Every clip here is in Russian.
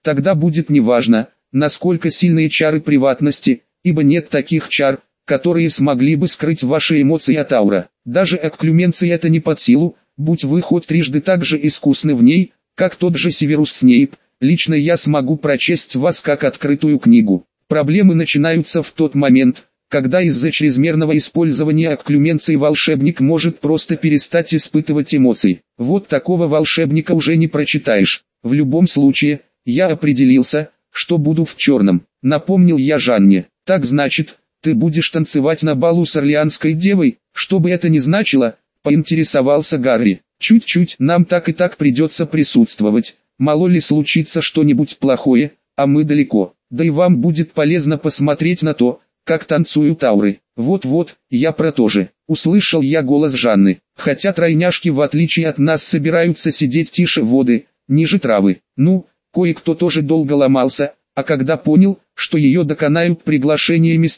тогда будет неважно, насколько сильные чары приватности, ибо нет таких чар, которые смогли бы скрыть ваши эмоции от аура. Даже экклюменции это не под силу, будь вы хоть трижды так же искусны в ней, как тот же Северус Снейп, лично я смогу прочесть вас как открытую книгу. Проблемы начинаются в тот момент, когда из-за чрезмерного использования экклюменции волшебник может просто перестать испытывать эмоции. Вот такого волшебника уже не прочитаешь. В любом случае, я определился, что буду в черном. Напомнил я Жанне. Так значит, ты будешь танцевать на балу с Орлеанской девой, что бы это ни значило, поинтересовался Гарри. Чуть-чуть, нам так и так придется присутствовать, мало ли случится что-нибудь плохое, а мы далеко. Да и вам будет полезно посмотреть на то, как танцуют ауры. Вот-вот, я про то же. Услышал я голос Жанны. Хотя тройняшки в отличие от нас собираются сидеть тише воды, ниже травы. Ну, кое-кто тоже долго ломался, а когда понял, что ее доконают приглашениями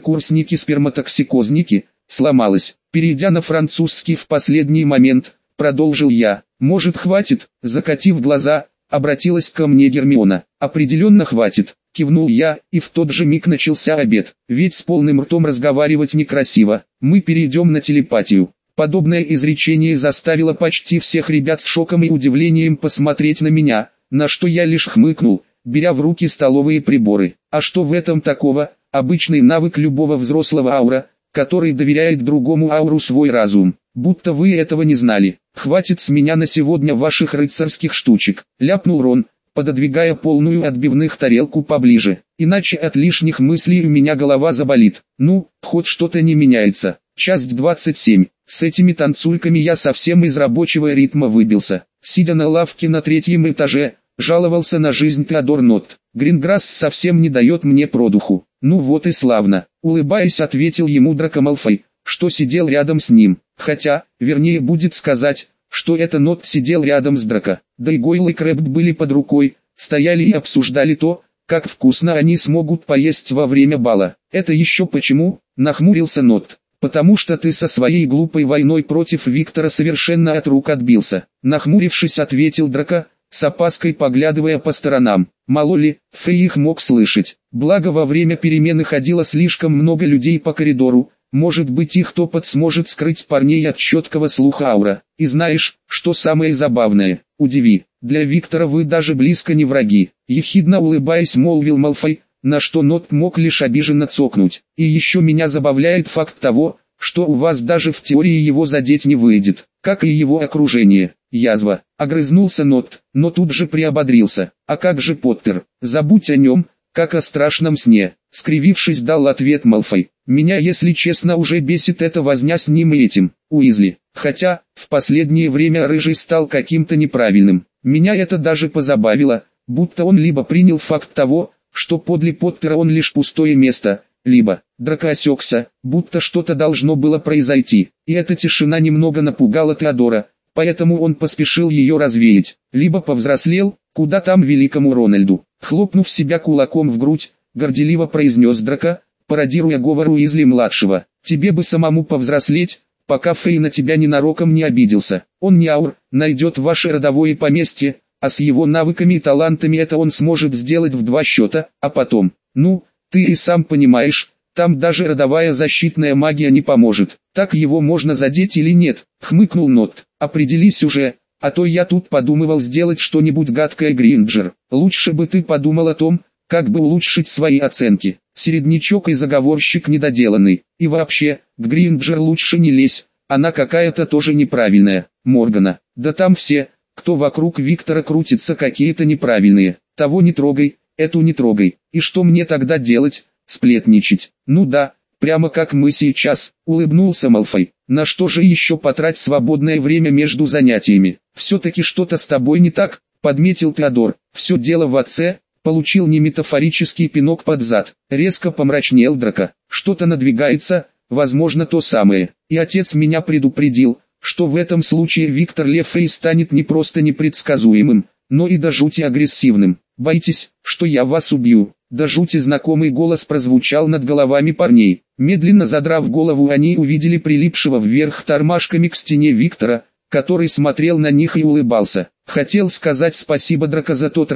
старшекурсники-сперматоксикозники, сломалась. Перейдя на французский в последний момент, продолжил я. Может хватит, закатив глаза, обратилась ко мне Гермиона. Определенно хватит, кивнул я, и в тот же миг начался обед. Ведь с полным ртом разговаривать некрасиво. Мы перейдем на телепатию. Подобное изречение заставило почти всех ребят с шоком и удивлением посмотреть на меня, на что я лишь хмыкнул, беря в руки столовые приборы. А что в этом такого? Обычный навык любого взрослого аура, который доверяет другому ауру свой разум. Будто вы этого не знали. Хватит с меня на сегодня ваших рыцарских штучек, ляпнул Рон, пододвигая полную отбивных тарелку поближе. Иначе от лишних мыслей у меня голова заболит. Ну, хоть что-то не меняется. Часть 27. С этими танцульками я совсем из рабочего ритма выбился. Сидя на лавке на 3-м этаже, жаловался на жизнь Теодор Нотт. Гринграсс совсем не дает мне продуху. Ну вот и славно. Улыбаясь, ответил ему Драко Малфой, что сидел рядом с ним. Хотя, вернее будет сказать, что это Нотт сидел рядом с Драко. Да и Гойл и Крэбб были под рукой, стояли и обсуждали то, как вкусно они смогут поесть во время бала. Это еще почему? Нахмурился Нотт. Потому что ты со своей глупой войной против Виктора совершенно от рук отбился. Нахмурившись, ответил Драко, с опаской поглядывая по сторонам. Мало ли, Фей их мог слышать. Благо во время перемены ходило слишком много людей по коридору. Может быть их топот сможет скрыть парней от четкого слуха аура. И знаешь, что самое забавное? Удиви, для Виктора вы даже близко не враги. Ехидно улыбаясь молвил Малфой, на что Нотт мог лишь обиженно цокнуть. И еще меня забавляет факт того, что у вас даже в теории его задеть не выйдет, как и его окружение. Язва. Огрызнулся Нотт, но тут же приободрился. А как же Поттер? Забудь о нем, как о страшном сне. Скривившись, дал ответ Малфой. Меня, если честно, уже бесит эта возня с ним и этим, Уизли. Хотя, в последнее время Рыжий стал каким-то неправильным. Меня это даже позабавило, будто он либо принял факт того, что подле Поттера он лишь пустое место, либо Драко осекся, будто что-то должно было произойти. И эта тишина немного напугала Теодора, поэтому он поспешил ее развеять. Либо повзрослел, куда там великому Рональду. Хлопнув себя кулаком в грудь, горделиво произнес Драко, пародируя говор Уизли-младшего. Тебе бы самому повзрослеть, пока Фей на тебя ненароком не обиделся. Он не аур, найдет ваше родовое поместье, а с его навыками и талантами это он сможет сделать в 2 счета, а потом, ну, ты и сам понимаешь, там даже родовая защитная магия не поможет. Так его можно задеть или нет? Хмыкнул Нотт. Определись уже, а то я тут подумывал сделать что-нибудь гадкое, Гринджер. Лучше бы ты подумал о том, как бы улучшить свои оценки. Середнячок и заговорщик недоделанный. И вообще, к Гринджер лучше не лезь, она какая-то тоже неправильная. Моргана. Да там все, кто вокруг Виктора крутится, какие-то неправильные. Того не трогай, эту не трогай. И что мне тогда делать? Сплетничать. Ну да, прямо как мы сейчас, улыбнулся Малфой. На что же еще потрать свободное время между занятиями? Все-таки что-то с тобой не так, подметил Теодор. Все дело в отце. Получил не метафорический пинок под зад. Резко помрачнел Драко. Что-то надвигается, возможно то самое. И отец меня предупредил, что в этом случае Виктор Лефей станет не просто непредсказуемым, но и до жути агрессивным. Боитесь, что я вас убью? До жути знакомый голос прозвучал над головами парней. Медленно задрав голову, они увидели прилипшего вверх тормашками к стене Виктора, который смотрел на них и улыбался. Хотел сказать спасибо Драко за тот раз,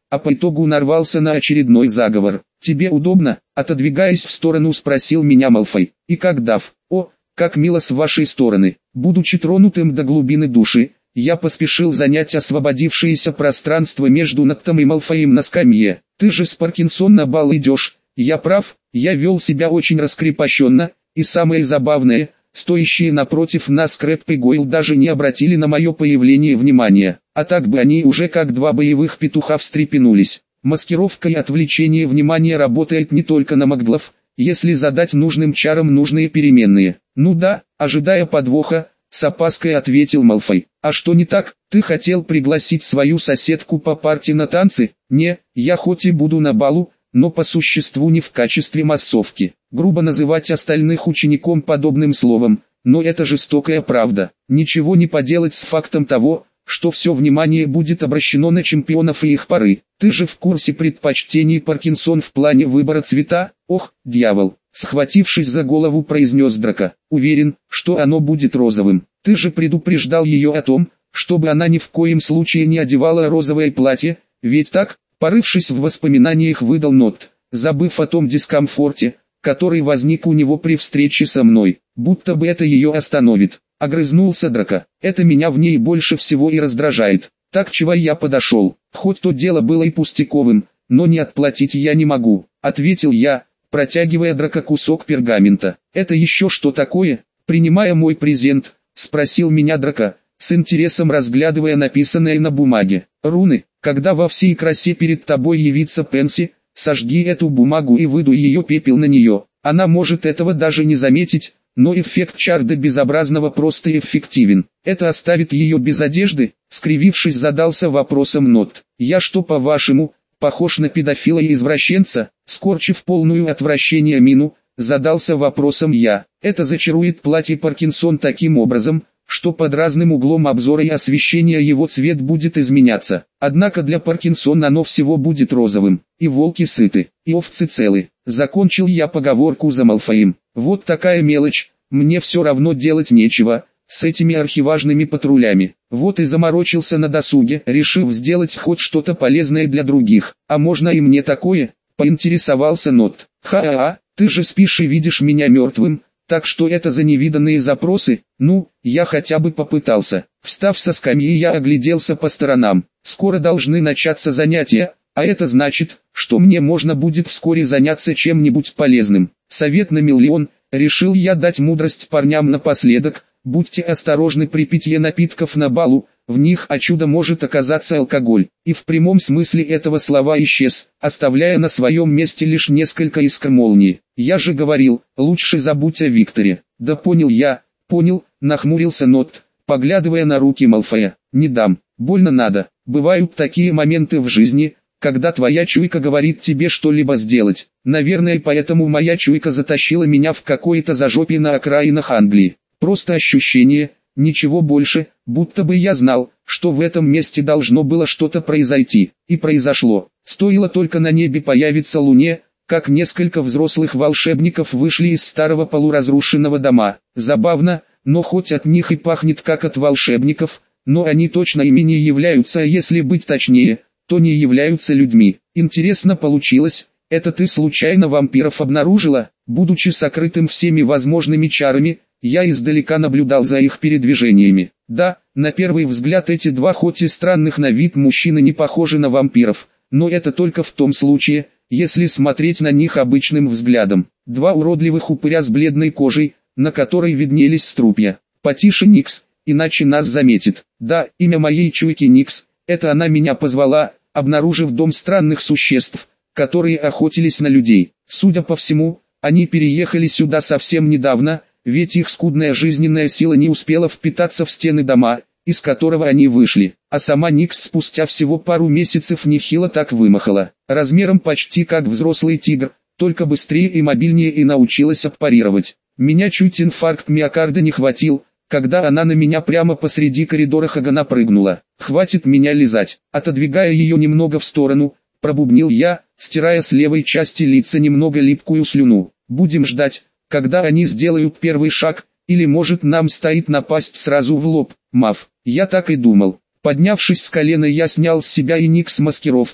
а по итогу нарвался на очередной заговор. «Тебе удобно?» — отодвигаясь в сторону, спросил меня Малфой. «И как дав? О, как мило с вашей стороны». Будучи тронутым до глубины души, я поспешил занять освободившееся пространство между Ноттом и Малфоем на скамье. «Ты же с Паркинсон на бал идешь?» «Я прав, я вел себя очень раскрепощенно, и самое забавное, стоящие напротив нас Крэб и Гойл даже не обратили на мое появление внимания, а так бы они уже как два боевых петуха встрепенулись». Маскировка и отвлечение внимания работает не только на маглов, если задать нужным чарам нужные переменные. «Ну да», ожидая подвоха, с опаской ответил Малфой. «А что не так? Ты хотел пригласить свою соседку по парте на танцы?» «Не, я хоть и буду на балу, но по существу не в качестве массовки. Грубо называть остальных учеником подобным словом, но это жестокая правда. Ничего не поделать с фактом того, что все внимание будет обращено на чемпионов и их пары. Ты же в курсе предпочтений Паркинсон в плане выбора цвета?» «Ох, дьявол!» Схватившись за голову, произнес Драко. «Уверен, что оно будет розовым. Ты же предупреждал ее о том, чтобы она ни в коем случае не одевала розовое платье, ведь так?» Порывшись в воспоминаниях, выдал Нотт, забыв о том дискомфорте, который возник у него при встрече со мной, будто бы это ее остановит. Огрызнулся Драко. «Это меня в ней больше всего и раздражает. Так чего я подошел, хоть то дело было и пустяковым, но не отплатить я не могу», ответил я, протягивая Драко кусок пергамента. «Это еще что такое?» Принимая мой презент, спросил меня Драко, с интересом разглядывая написанное на бумаге. «Руны. Когда во всей красе перед тобой явится Пенси, сожги эту бумагу и выдуй ее пепел на нее. Она может этого даже не заметить, но эффект чар до безобразного просто эффективен. Это оставит ее без одежды?» Скривившись, задался вопросом Нотт. «Я что, по-вашему, похож на педофила и извращенца?» Скорчив полную отвращение мину, задался вопросом я. «Это зачарует платье Паркинсон таким образом, что под разным углом обзора и освещения его цвет будет изменяться. Однако для Паркинсон оно всего будет розовым. И волки сыты, и овцы целы». Закончил я поговорку за Малфоем. «Вот такая мелочь, мне все равно делать нечего с этими архиважными патрулями. Вот и заморочился на досуге, решив сделать хоть что-то полезное для других. А можно и мне такое?» Поинтересовался Нотт. «Ха-ха, ты же спишь и видишь меня мертвым. Так что это за невиданные запросы?» «Ну, я хотя бы попытался». Встав со скамьи, я огляделся по сторонам. Скоро должны начаться занятия, а это значит, что мне можно будет вскоре заняться чем-нибудь полезным. Совет на миллион, решил я дать мудрость парням напоследок. Будьте осторожны при питье напитков на балу, в них о чудо может оказаться алкоголь. И в прямом смысле этого слова исчез, оставляя на своем месте лишь несколько искр молнии. «Я же говорил, лучше забудь о Викторе». «Да понял я, понял», нахмурился Нотт, поглядывая на руки Малфоя. «Не дам, больно надо. Бывают такие моменты в жизни, когда твоя чуйка говорит тебе что-либо сделать. Наверное, поэтому моя чуйка затащила меня в какое-то зажопье на окраинах Англии. Просто ощущение, ничего больше, будто бы я знал, что в этом месте должно было что-то произойти. И произошло. Стоило только на небе появиться луне, как несколько взрослых волшебников вышли из старого полуразрушенного дома. Забавно, но хоть от них и пахнет как от волшебников, но они точно ими не являются, а если быть точнее, то не являются людьми. Интересно получилось, это ты случайно вампиров обнаружила? Будучи сокрытым всеми возможными чарами, я издалека наблюдал за их передвижениями. Да, на первый взгляд эти два хоть и странных на вид мужчины не похожи на вампиров, но это только в том случае, если смотреть на них обычным взглядом. Два уродливых упыря с бледной кожей, на которой виднелись струпья. «Потише, Никс, иначе нас заметит». Да, имя моей чуйки Никс, это она меня позвала, обнаружив дом странных существ, которые охотились на людей. Судя по всему, они переехали сюда совсем недавно, ведь их скудная жизненная сила не успела впитаться в стены дома, из которого они вышли, а сама Никс спустя всего пару месяцев нехило так вымахала, размером почти как взрослый тигр, только быстрее и мобильнее, и научилась аппарировать. Меня чуть инфаркт миокарда не хватил, когда она на меня прямо посреди коридора Хагана прыгнула. «Хватит меня лизать», отодвигая ее немного в сторону, пробубнил я, стирая с левой части лица немного липкую слюну. «Будем ждать, когда они сделают первый шаг, или может нам стоит напасть сразу в лоб». «Мав, я так и думал». Поднявшись с колена, я снял с себя и Никс маскировку,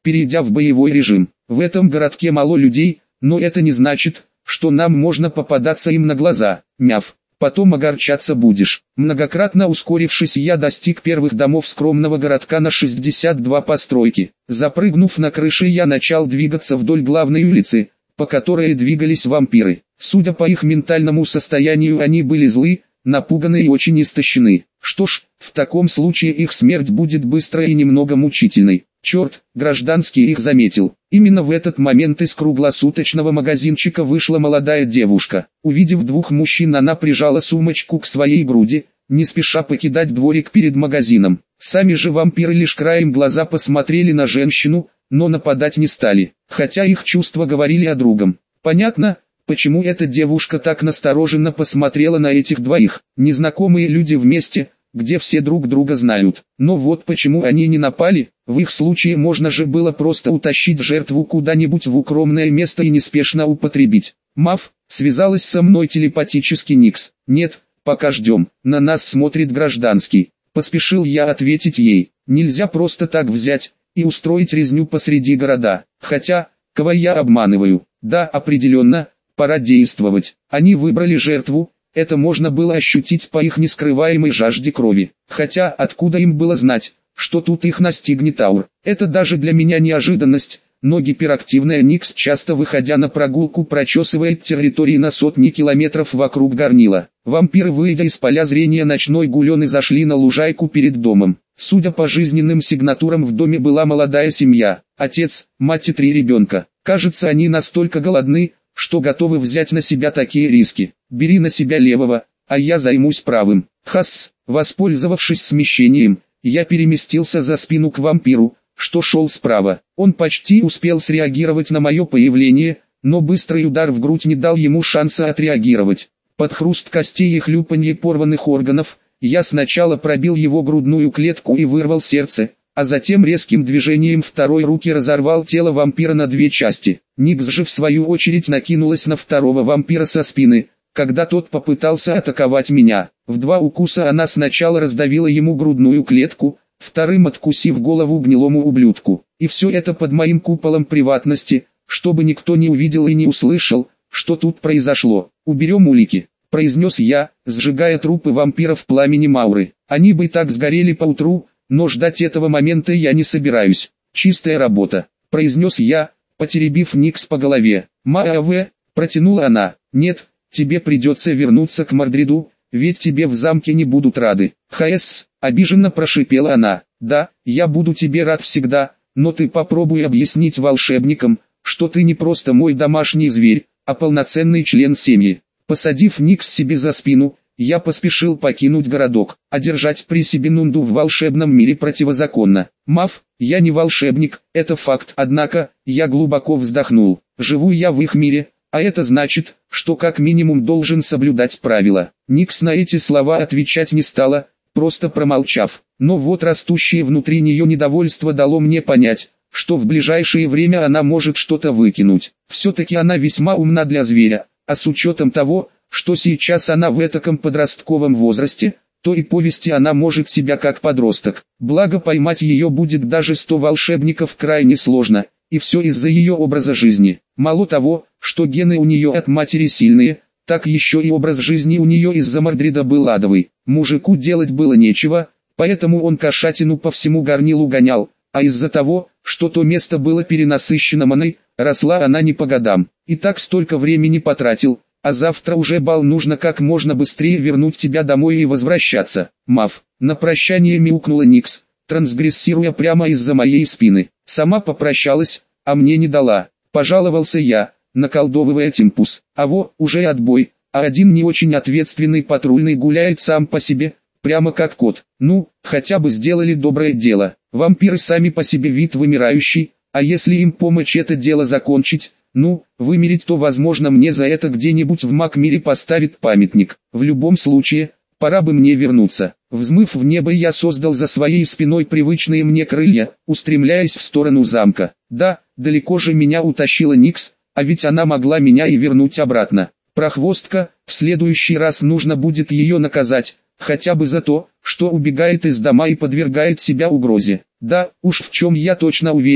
перейдя в боевой режим. В этом городке мало людей, но это не значит, что нам можно попадаться им на глаза. Мяв. Потом огорчаться будешь. Многократно ускорившись, я достиг первых домов скромного городка на 62 постройки. Запрыгнув на крыши, я начал двигаться вдоль главной улицы, по которой двигались вампиры. Судя по их ментальному состоянию, они были злы, напуганы и очень истощены. Что ж, в таком случае их смерть будет быстрой и немного мучительной. Черт, гражданский их заметил. Именно в этот момент из круглосуточного магазинчика вышла молодая девушка. Увидев двух мужчин, она прижала сумочку к своей груди, не спеша покидать дворик перед магазином. Сами же вампиры лишь краем глаза посмотрели на женщину, но нападать не стали, хотя их чувства говорили о другом. Понятно, почему эта девушка так настороженно посмотрела на этих двоих. Незнакомые люди вместе, где все друг друга знают. Но вот почему они не напали. В их случае можно же было просто утащить жертву куда-нибудь в укромное место и неспешно употребить. Мав, связалась со мной телепатически Никс. Нет, пока ждем, на нас смотрит гражданский. Поспешил я ответить ей. Нельзя просто так взять и устроить резню посреди города. Хотя, кого я обманываю? Да, определенно, пора действовать. Они выбрали жертву. Это можно было ощутить по их нескрываемой жажде крови. Хотя, откуда им было знать, что тут их настигнет аур? Это даже для меня неожиданность, но гиперактивная Никс, часто выходя на прогулку, прочесывает территории на сотни километров вокруг горнила. Вампиры, выйдя из поля зрения ночной гулены, зашли на лужайку перед домом. Судя по жизненным сигнатурам, в доме была молодая семья, отец, мать и 3 ребенка. Кажется, они настолько голодны, что готовы взять на себя такие риски. Бери на себя левого, а я займусь правым. Хасс, воспользовавшись смещением, я переместился за спину к вампиру, что шел справа. Он почти успел среагировать на мое появление, но быстрый удар в грудь не дал ему шанса отреагировать. Под хруст костей и хлюпанье порванных органов, я сначала пробил его грудную клетку и вырвал сердце, а затем резким движением второй руки разорвал тело вампира на 2 части. Никс же в свою очередь накинулась на второго вампира со спины, когда тот попытался атаковать меня. В 2 укуса она сначала раздавила ему грудную клетку, вторым откусив голову гнилому ублюдку. И все это под моим куполом приватности, чтобы никто не увидел и не услышал, что тут произошло. «Уберем улики», — произнес я, сжигая трупы вампиров в пламени Мауры. Они бы и так сгорели поутру, но ждать этого момента я не собираюсь. «Чистая работа», — произнес я, потеребив Никс по голове. «Мааве», — протянула она. «Нет, тебе придется вернуться к Мордриду, ведь тебе в замке не будут рады». «Хаэсс», — обиженно прошипела она. «Да, я буду тебе рад всегда, но ты попробуй объяснить волшебникам, что ты не просто мой домашний зверь, а полноценный член семьи». Посадив Никс себе за спину, я поспешил покинуть городок, а держать при себе Нунду в волшебном мире противозаконно. Мав, я не волшебник, это факт, однако, я глубоко вздохнул. Живу я в их мире, а это значит, что как минимум должен соблюдать правила. Никс на эти слова отвечать не стала, просто промолчав. Но вот растущее внутри нее недовольство дало мне понять, что в ближайшее время она может что-то выкинуть. Все-таки она весьма умна для зверя. А с учетом того, что сейчас она в этаком подростковом возрасте, то и повести она может себя как подросток. Благо поймать ее будет даже 100 волшебников крайне сложно, и все из-за ее образа жизни. Мало того, что гены у нее от матери сильные, так еще и образ жизни у нее из-за Мордрида был адовый. Мужику делать было нечего, поэтому он кошатину по всему горнилу гонял, а из-за того, что то место было перенасыщено маной, росла она не по годам. И так столько времени потратил, а завтра уже бал, нужно как можно быстрее вернуть тебя домой и возвращаться. Мав, на прощание мяукнула Никс, трансгрессируя прямо из-за моей спины. Сама попрощалась, а мне не дала. Пожаловался я, наколдовывая Тимпус. А во, уже отбой, а один не очень ответственный патрульный гуляет сам по себе, прямо как кот. Ну, хотя бы сделали доброе дело. Вампиры сами по себе вид вымирающий, а если им помочь это дело закончить, ну, вымереть, то возможно мне за это где-нибудь в маг-мире поставит памятник. В любом случае, пора бы мне вернуться. Взмыв в небо, я создал за своей спиной привычные мне крылья, устремляясь в сторону замка. Да, далеко же меня утащила Никс, а ведь она могла меня и вернуть обратно. Прохвостка, в следующий раз нужно будет ее наказать, хотя бы за то, что убегает из дома и подвергает себя угрозе. Да, уж в чем я точно уверен,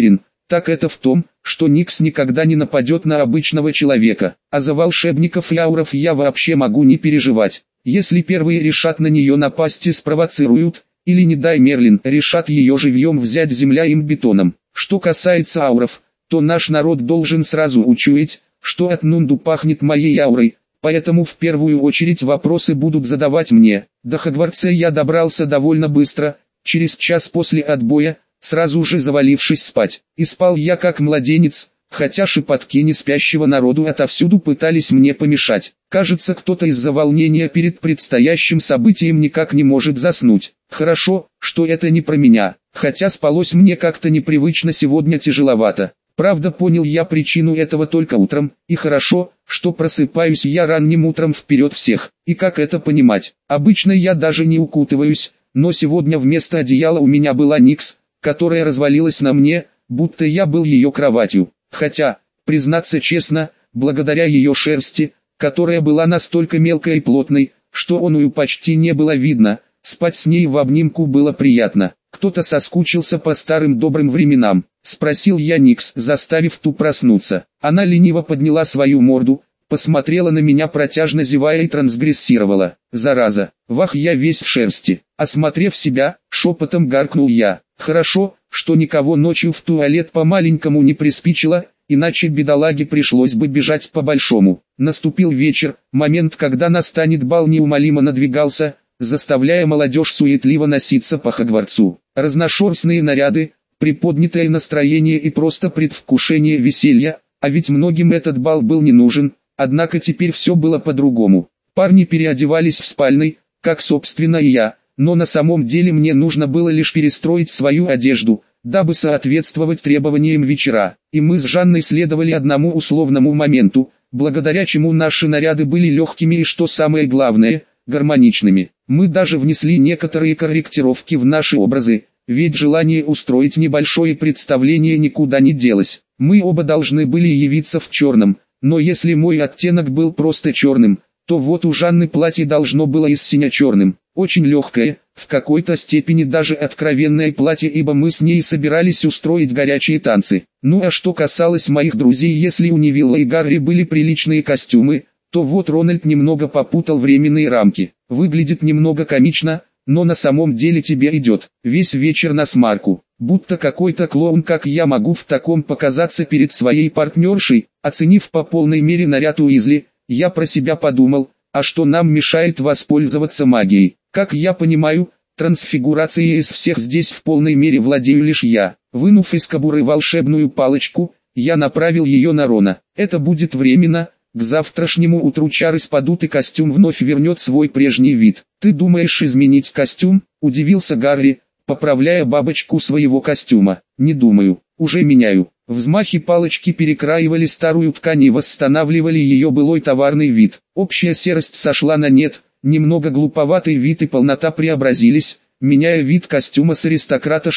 так это в том, что Никс никогда не нападет на обычного человека, а за волшебников и ауров я вообще могу не переживать. Если первые решат на нее напасть и спровоцируют, или не дай Мерлин решат ее живьем взять земля им бетоном. Что касается ауров, то наш народ должен сразу учуять, что от Нунду пахнет моей аурой, поэтому в первую очередь вопросы будут задавать мне. До Хогвартса я добрался довольно быстро, через час после отбоя, сразу же завалившись спать. И спал я как младенец, хотя шепотки неспящего народу отовсюду пытались мне помешать. Кажется, кто-то из-за волнения перед предстоящим событием никак не может заснуть. Хорошо, что это не про меня, хотя спалось мне как-то непривычно сегодня тяжеловато. Правда, понял я причину этого только утром, и хорошо, что просыпаюсь я ранним утром вперед всех. И как это понимать? Обычно я даже не укутываюсь, но сегодня вместо одеяла у меня была Никс, которая развалилась на мне, будто я был ее кроватью. Хотя, признаться честно, благодаря ее шерсти, которая была настолько мелкой и плотной, что оную почти не было видно, спать с ней в обнимку было приятно. «Кто-то соскучился по старым добрым временам?» — спросил я Никс, заставив ту проснуться. Она лениво подняла свою морду, посмотрела на меня протяжно зевая и трансгрессировала. «Зараза! Вах, я весь в шерсти!» Осмотрев себя, шепотом гаркнул я. «Хорошо, что никого ночью в туалет по-маленькому не приспичило, иначе бедолаге пришлось бы бежать по-большому». Наступил вечер, момент, когда настанет бал, неумолимо надвигался, заставляя молодежь суетливо носиться по Хогвартсу. Разношерстные наряды, приподнятое настроение и просто предвкушение веселья, а ведь многим этот бал был не нужен, однако теперь все было по-другому. Парни переодевались в спальной, как собственно и я, но на самом деле мне нужно было лишь перестроить свою одежду, дабы соответствовать требованиям вечера, и мы с Жанной следовали одному условному моменту, благодаря чему наши наряды были легкими и, что самое главное, гармоничными. Мы даже внесли некоторые корректировки в наши образы, ведь желание устроить небольшое представление никуда не делось. Мы оба должны были явиться в черном, но если мой оттенок был просто черным, то вот у Жанны платье должно было и с сине-черным. Очень легкое, в какой-то степени даже откровенное платье, ибо мы с ней собирались устроить горячие танцы. Ну а что касалось моих друзей, если у Невилла и Гарри были приличные костюмы, то вот Рональд немного попутал временные рамки. Выглядит немного комично, но на самом деле тебе идет. Весь вечер на смарку, будто какой-то клоун, как я могу в таком показаться перед своей партнершей. Оценив по полной мере наряд Уизли, я про себя подумал, а что нам мешает воспользоваться магией? Как я понимаю, трансфигурацией из всех здесь в полной мере владею лишь я. Вынув из кобуры волшебную палочку, я направил ее на Рона. Это будет временно. К завтрашнему утру чары спадут и костюм вновь вернет свой прежний вид. «Ты думаешь изменить костюм?» – удивился Гарри, поправляя бабочку своего костюма. «Не думаю, уже меняю». Взмахи палочки перекраивали старую ткань и восстанавливали ее былой товарный вид. Общая серость сошла на нет, немного глуповатый вид и полнота преобразились, меняя вид костюма с аристократа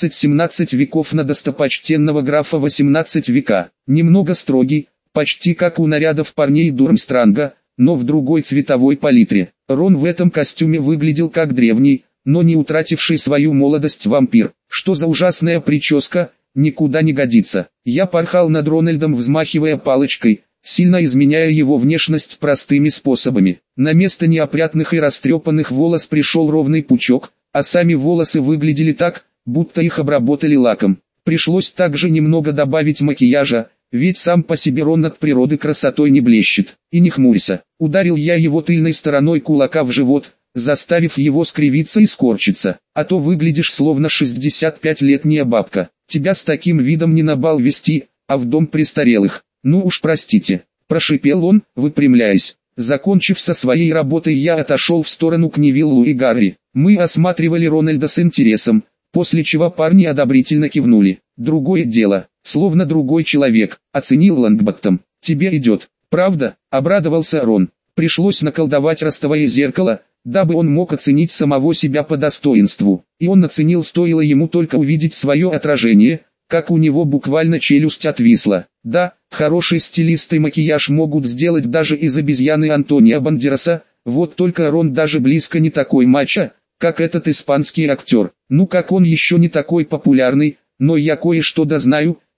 16-17 веков на достопочтенного графа 18 века. Немного строгий, почти как у нарядов парней Дурмстранга, но в другой цветовой палитре. Рон в этом костюме выглядел как древний, но не утративший свою молодость вампир. Что за ужасная прическа, никуда не годится. Я порхал над Рональдом, взмахивая палочкой, сильно изменяя его внешность простыми способами. На место неопрятных и растрепанных волос пришел ровный пучок, а сами волосы выглядели так, будто их обработали лаком. Пришлось также немного добавить макияжа, ведь сам по себе Рон от природы красотой не блещет. И не хмурься, ударил я его тыльной стороной кулака в живот, заставив его скривиться и скорчиться. А то выглядишь словно 65-летняя бабка. Тебя с таким видом не на бал вести, а в дом престарелых. Ну уж простите, прошипел он, выпрямляясь. Закончив со своей работой, я отошел в сторону к Невиллу и Гарри. Мы осматривали Рональда с интересом, после чего парни одобрительно кивнули. Другое дело, словно другой человек, оценил Лонгботтом. Тебе идет, правда? Обрадовался Рон. Пришлось наколдовать ростовое зеркало, дабы он мог оценить самого себя по достоинству. И он оценил, стоило ему только увидеть свое отражение, как у него буквально челюсть отвисла. Да, хороший стилист и макияж могут сделать даже из обезьяны Антонио Бандераса, вот только Рон даже близко не такой мачо, как этот испанский актер. Ну как он еще не такой популярный, но я кое-что дознаю,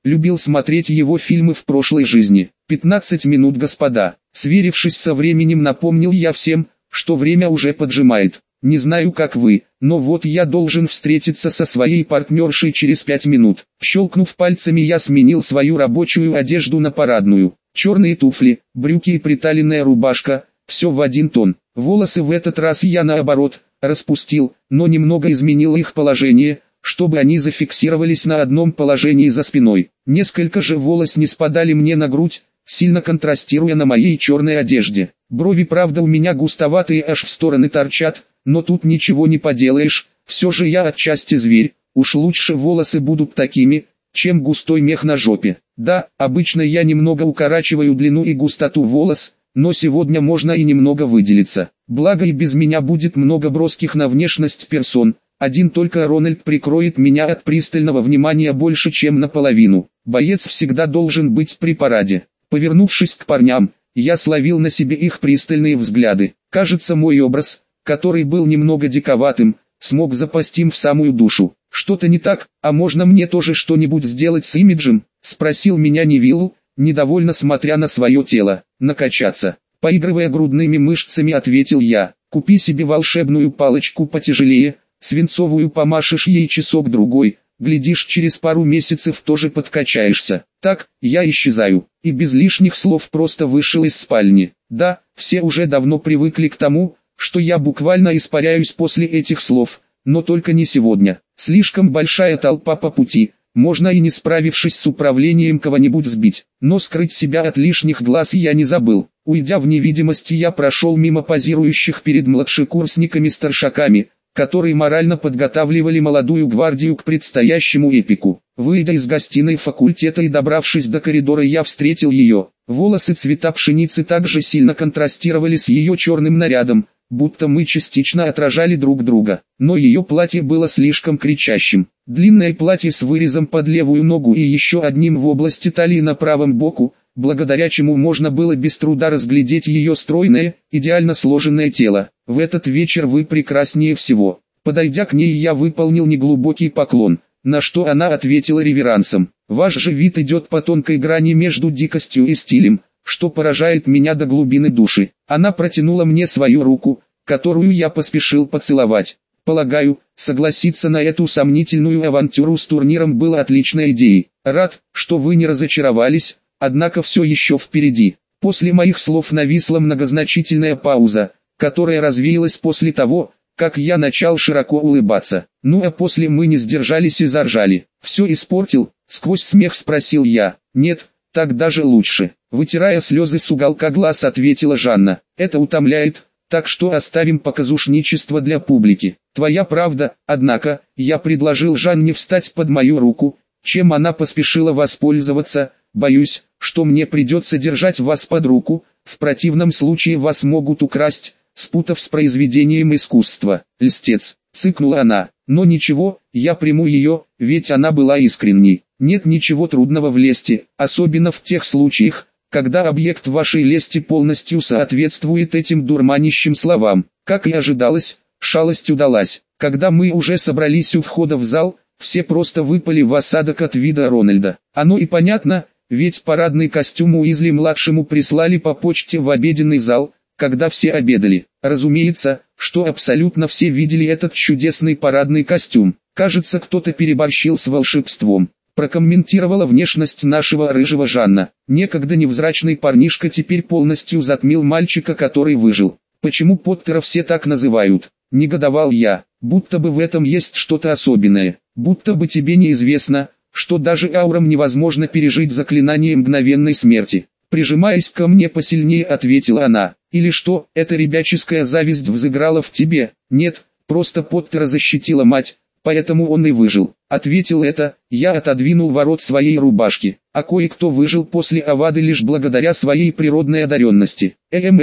любил смотреть его фильмы в прошлой жизни. 15 минут, господа. Сверившись со временем, напомнил я всем, что время уже поджимает. Не знаю как вы, но вот я должен встретиться со своей партнершей через 5 минут. Щелкнув пальцами, я сменил свою рабочую одежду на парадную. Черные туфли, брюки и приталенная рубашка, все в один тон. Волосы в этот раз я наоборот распустил, но немного изменил их положение, чтобы они зафиксировались на одном положении за спиной. Несколько же волос не спадали мне на грудь, сильно контрастируя на моей черной одежде. Брови, правда, у меня густоватые, аж в стороны торчат, но тут ничего не поделаешь, все же я отчасти зверь, уж лучше волосы будут такими, чем густой мех на жопе. Да, обычно я немного укорачиваю длину и густоту волос, но сегодня можно и немного выделиться. Благо и без меня будет много броских на внешность персон, один только Рональд прикроет меня от пристального внимания больше, чем наполовину. Боец всегда должен быть при параде. Повернувшись к парням, я словил на себе их пристальные взгляды. Кажется, мой образ, который был немного диковатым, смог запасть им в самую душу. «Что-то не так, а можно мне тоже что-нибудь сделать с имиджем?» — спросил меня Невилл, недовольно смотря на свое тело. «Накачаться». Поигрывая грудными мышцами, ответил я. «Купи себе волшебную палочку потяжелее, свинцовую, помашешь ей часок-другой, глядишь, через пару месяцев тоже подкачаешься». Так, я исчезаю, и без лишних слов просто вышел из спальни. Да, все уже давно привыкли к тому, что я буквально испаряюсь после этих слов, но только не сегодня. Слишком большая толпа по пути, можно и не справившись с управлением кого-нибудь сбить. Но скрыть себя от лишних глаз я не забыл. Уйдя в невидимость, я прошел мимо позирующих перед младшекурсниками-старшаками, которые морально подготавливали молодую гвардию к предстоящему эпику. Выйдя из гостиной факультета и добравшись до коридора, я встретил ее. Волосы цвета пшеницы также сильно контрастировали с ее черным нарядом, будто мы частично отражали друг друга. Но ее платье было слишком кричащим. Длинное платье с вырезом под левую ногу и еще одним в области талии на правом боку, благодаря чему можно было без труда разглядеть ее стройное, идеально сложенное тело. «В этот вечер вы прекраснее всего». Подойдя к ней, я выполнил неглубокий поклон, на что она ответила реверансом. «Ваш же вид идет по тонкой грани между дикостью и стилем, что поражает меня до глубины души». Она протянула мне свою руку, которую я поспешил поцеловать. Полагаю, согласиться на эту сомнительную авантюру с турниром было отличной идеей. Рад, что вы не разочаровались, однако все еще впереди. После моих слов нависла многозначительная пауза, которая развеялась после того, как я начал широко улыбаться. Ну а после мы не сдержались и заржали. «Все испортил?» — сквозь смех спросил я. «Нет, так даже лучше». Вытирая слезы с уголка глаз, ответила Жанна. «Это утомляет, так что оставим показушничество для публики. Твоя правда». Однако, я предложил Жанне встать под мою руку, чем она поспешила воспользоваться. «Боюсь, что мне придется держать вас под руку, в противном случае вас могут украсть, спутав с произведением искусства». «Льстец», — цыкнула она. «Но ничего, я приму ее, ведь она была искренней. Нет ничего трудного в лести, особенно в тех случаях, когда объект вашей лести полностью соответствует этим дурманящим словам». Как и ожидалось, шалость удалась. Когда мы уже собрались у входа в зал, все просто выпали в осадок от вида Рональда. Оно и понятно, ведь парадный костюм Уизли-младшему прислали по почте в обеденный зал, когда все обедали. Разумеется, что абсолютно все видели этот чудесный парадный костюм. «Кажется, кто-то переборщил с волшебством», — прокомментировала внешность нашего рыжего Жанна. Некогда невзрачный парнишка теперь полностью затмил мальчика, который выжил. «Почему Поттера все так называют?» — негодовал я. «Будто бы в этом есть что-то особенное. Будто бы тебе неизвестно, что даже аурам невозможно пережить заклинание мгновенной смерти». Прижимаясь ко мне посильнее, ответила она. «Или что, эта ребяческая зависть взыграла в тебе?» «Нет, просто Поттера защитила мать, поэтому он и выжил». Ответил это, я отодвинул ворот своей рубашки. А кое-кто выжил после Авады лишь благодаря своей природной одаренности.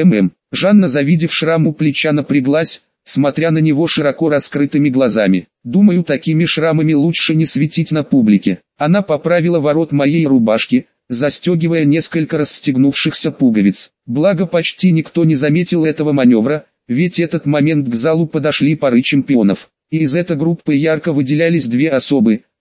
Жанна, завидев шрам у плеча, напряглась, смотря на него широко раскрытыми глазами. «Думаю, такими шрамами лучше не светить на публике». Она поправила ворот моей рубашки, застегивая несколько расстегнувшихся пуговиц. Благо почти никто не заметил этого маневра, ведь этот момент к залу подошли пары чемпионов. И из этой группы ярко выделялись две особы,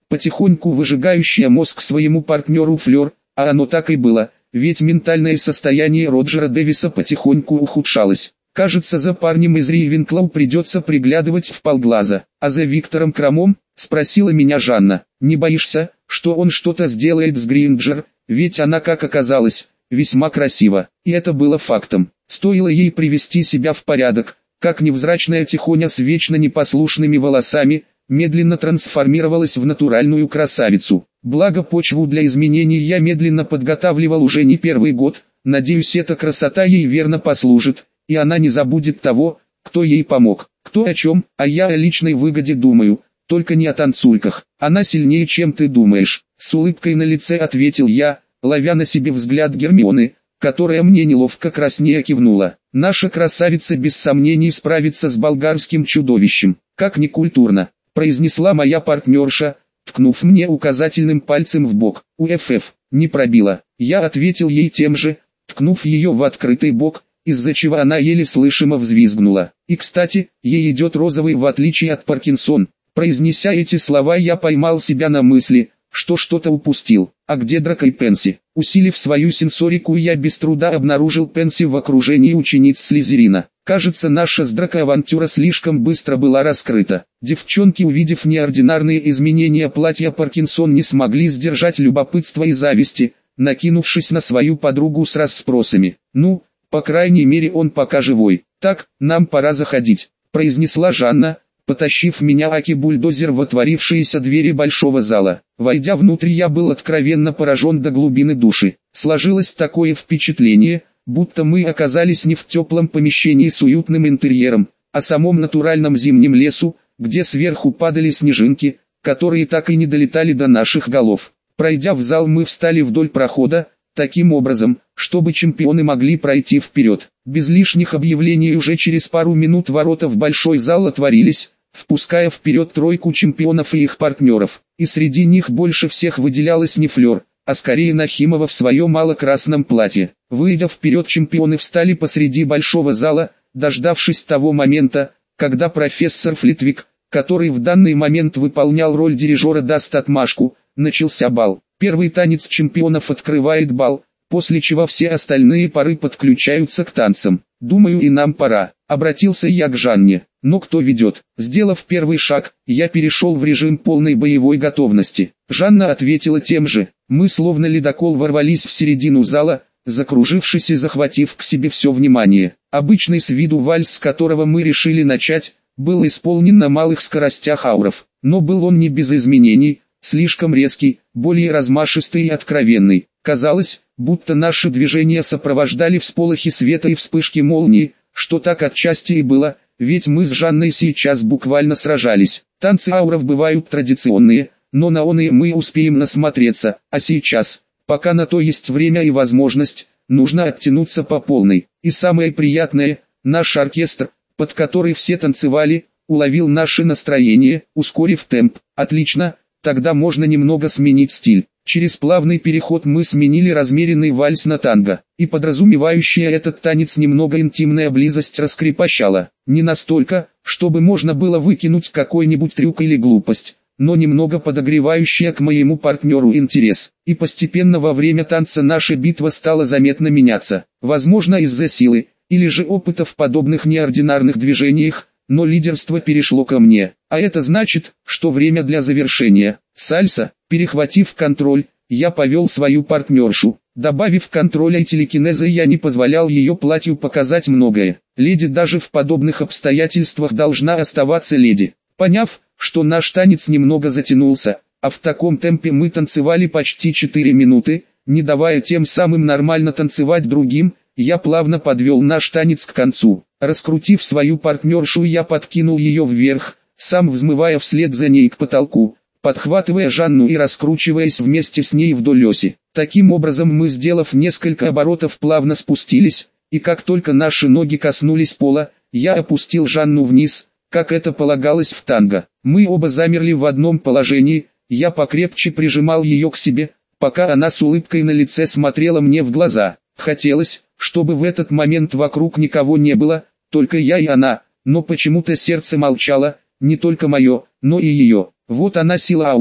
потихоньку выжигающая мозг своему партнеру флёр, а оно так и было, ведь ментальное состояние Роджера Дэвиса потихоньку ухудшалось. Кажется, за парнем из Рейвенклоу придется приглядывать вполглаза. А за Виктором Крамом, спросила меня Жанна, не боишься, что он что-то сделает с Гринджер, ведь она, как оказалось, весьма красива. И это было фактом. Стоило ей привести себя в порядок, как невзрачная тихоня с вечно непослушными волосами, медленно трансформировалась в натуральную красавицу. Благо почву для изменений я медленно подготавливал уже не первый год, надеюсь, эта красота ей верно послужит, и она не забудет того, кто ей помог. Кто о чем, а я о личной выгоде думаю, только не о танцульках. Она сильнее, чем ты думаешь, с улыбкой на лице ответил я, ловя на себе взгляд Гермионы, которая мне неловко краснея кивнула. Наша красавица без сомнений справится с болгарским чудовищем. Как некультурно, произнесла моя партнерша, ткнув мне указательным пальцем в бок. УФФ, не пробила. Я ответил ей тем же, ткнув ее в открытый бок, из-за чего она еле слышимо взвизгнула. И кстати, ей идет розовый в отличие от Паркинсон. Произнеся эти слова, я поймал себя на мысли, что что-то упустил. А где Драко и Пенси? Усилив свою сенсорику, я без труда обнаружил Пенси в окружении учениц Слизерина. Кажется, наша с Драко авантюра слишком быстро была раскрыта. Девчонки, увидев неординарные изменения платья Паркинсон, не смогли сдержать любопытства и зависти, накинувшись на свою подругу с расспросами. «Ну, по крайней мере, он пока живой. Так, нам пора заходить», — произнесла Жанна, потащив меня аки-бульдозер в отворившиеся двери большого зала. Войдя внутрь, я был откровенно поражен до глубины души. Сложилось такое впечатление, будто мы оказались не в теплом помещении с уютным интерьером, а самом натуральном зимнем лесу, где сверху падали снежинки, которые так и не долетали до наших голов. Пройдя в зал, мы встали вдоль прохода, таким образом, чтобы чемпионы могли пройти вперед. Без лишних объявлений уже через пару минут ворота в большой зал отворились, впуская вперед тройку чемпионов и их партнеров. И среди них больше всех выделялась не Флёр, а скорее Нахимова в своем ало-красном платье. Выйдя вперед, чемпионы встали посреди большого зала, дождавшись того момента, когда профессор Флитвик, который в данный момент выполнял роль дирижера, даст отмашку. Начался бал. Первый танец чемпионов открывает бал, после чего все остальные пары подключаются к танцам. «Думаю, и нам пора», — обратился я к Жанне. «Но кто ведет?» Сделав первый шаг, я перешел в режим полной боевой готовности. Жанна ответила тем же. Мы словно ледокол ворвались в середину зала, закружившись и захватив к себе все внимание. Обычный с виду вальс, с которого мы решили начать, был исполнен на малых скоростях ауров. Но был он не без изменений, слишком резкий, более размашистый и откровенный. Казалось, будто наши движения сопровождали всполохи света и вспышки молнии, что так отчасти и было, ведь мы с Жанной сейчас буквально сражались. Танцы ауров бывают традиционные, но на оные мы успеем насмотреться, а сейчас, пока на то есть время и возможность, нужно оттянуться по полной. И самое приятное, наш оркестр, под который все танцевали, уловил наше настроение, ускорив темп. Отлично, тогда можно немного сменить стиль. Через плавный переход мы сменили размеренный вальс на танго, и подразумевающая этот танец немного интимная близость раскрепощала. Не настолько, чтобы можно было выкинуть какой-нибудь трюк или глупость, но немного подогревающая к моему партнеру интерес. И постепенно во время танца наша битва стала заметно меняться. Возможно, из-за силы, или же опыта в подобных неординарных движениях, но лидерство перешло ко мне. А это значит, что время для завершения. Сальса, перехватив контроль, я повел свою партнершу. Добавив контроля и телекинеза, я не позволял ее платью показать многое. Леди даже в подобных обстоятельствах должна оставаться леди. Поняв, что наш танец немного затянулся, а в таком темпе мы танцевали почти 4 минуты, не давая тем самым нормально танцевать другим, я плавно подвел наш танец к концу. Раскрутив свою партнершу, я подкинул ее вверх, сам взмывая вслед за ней к потолку, подхватывая Жанну и раскручиваясь вместе с ней вдоль оси. Таким образом мы, сделав несколько оборотов, плавно спустились, и как только наши ноги коснулись пола, я опустил Жанну вниз, как это полагалось в танго. Мы оба замерли в одном положении, я покрепче прижимал ее к себе, пока она с улыбкой на лице смотрела мне в глаза. Хотелось, чтобы в этот момент вокруг никого не было, только я и она, но почему-то сердце молчало, не только мое, но и ее. Вот она, сила ауры,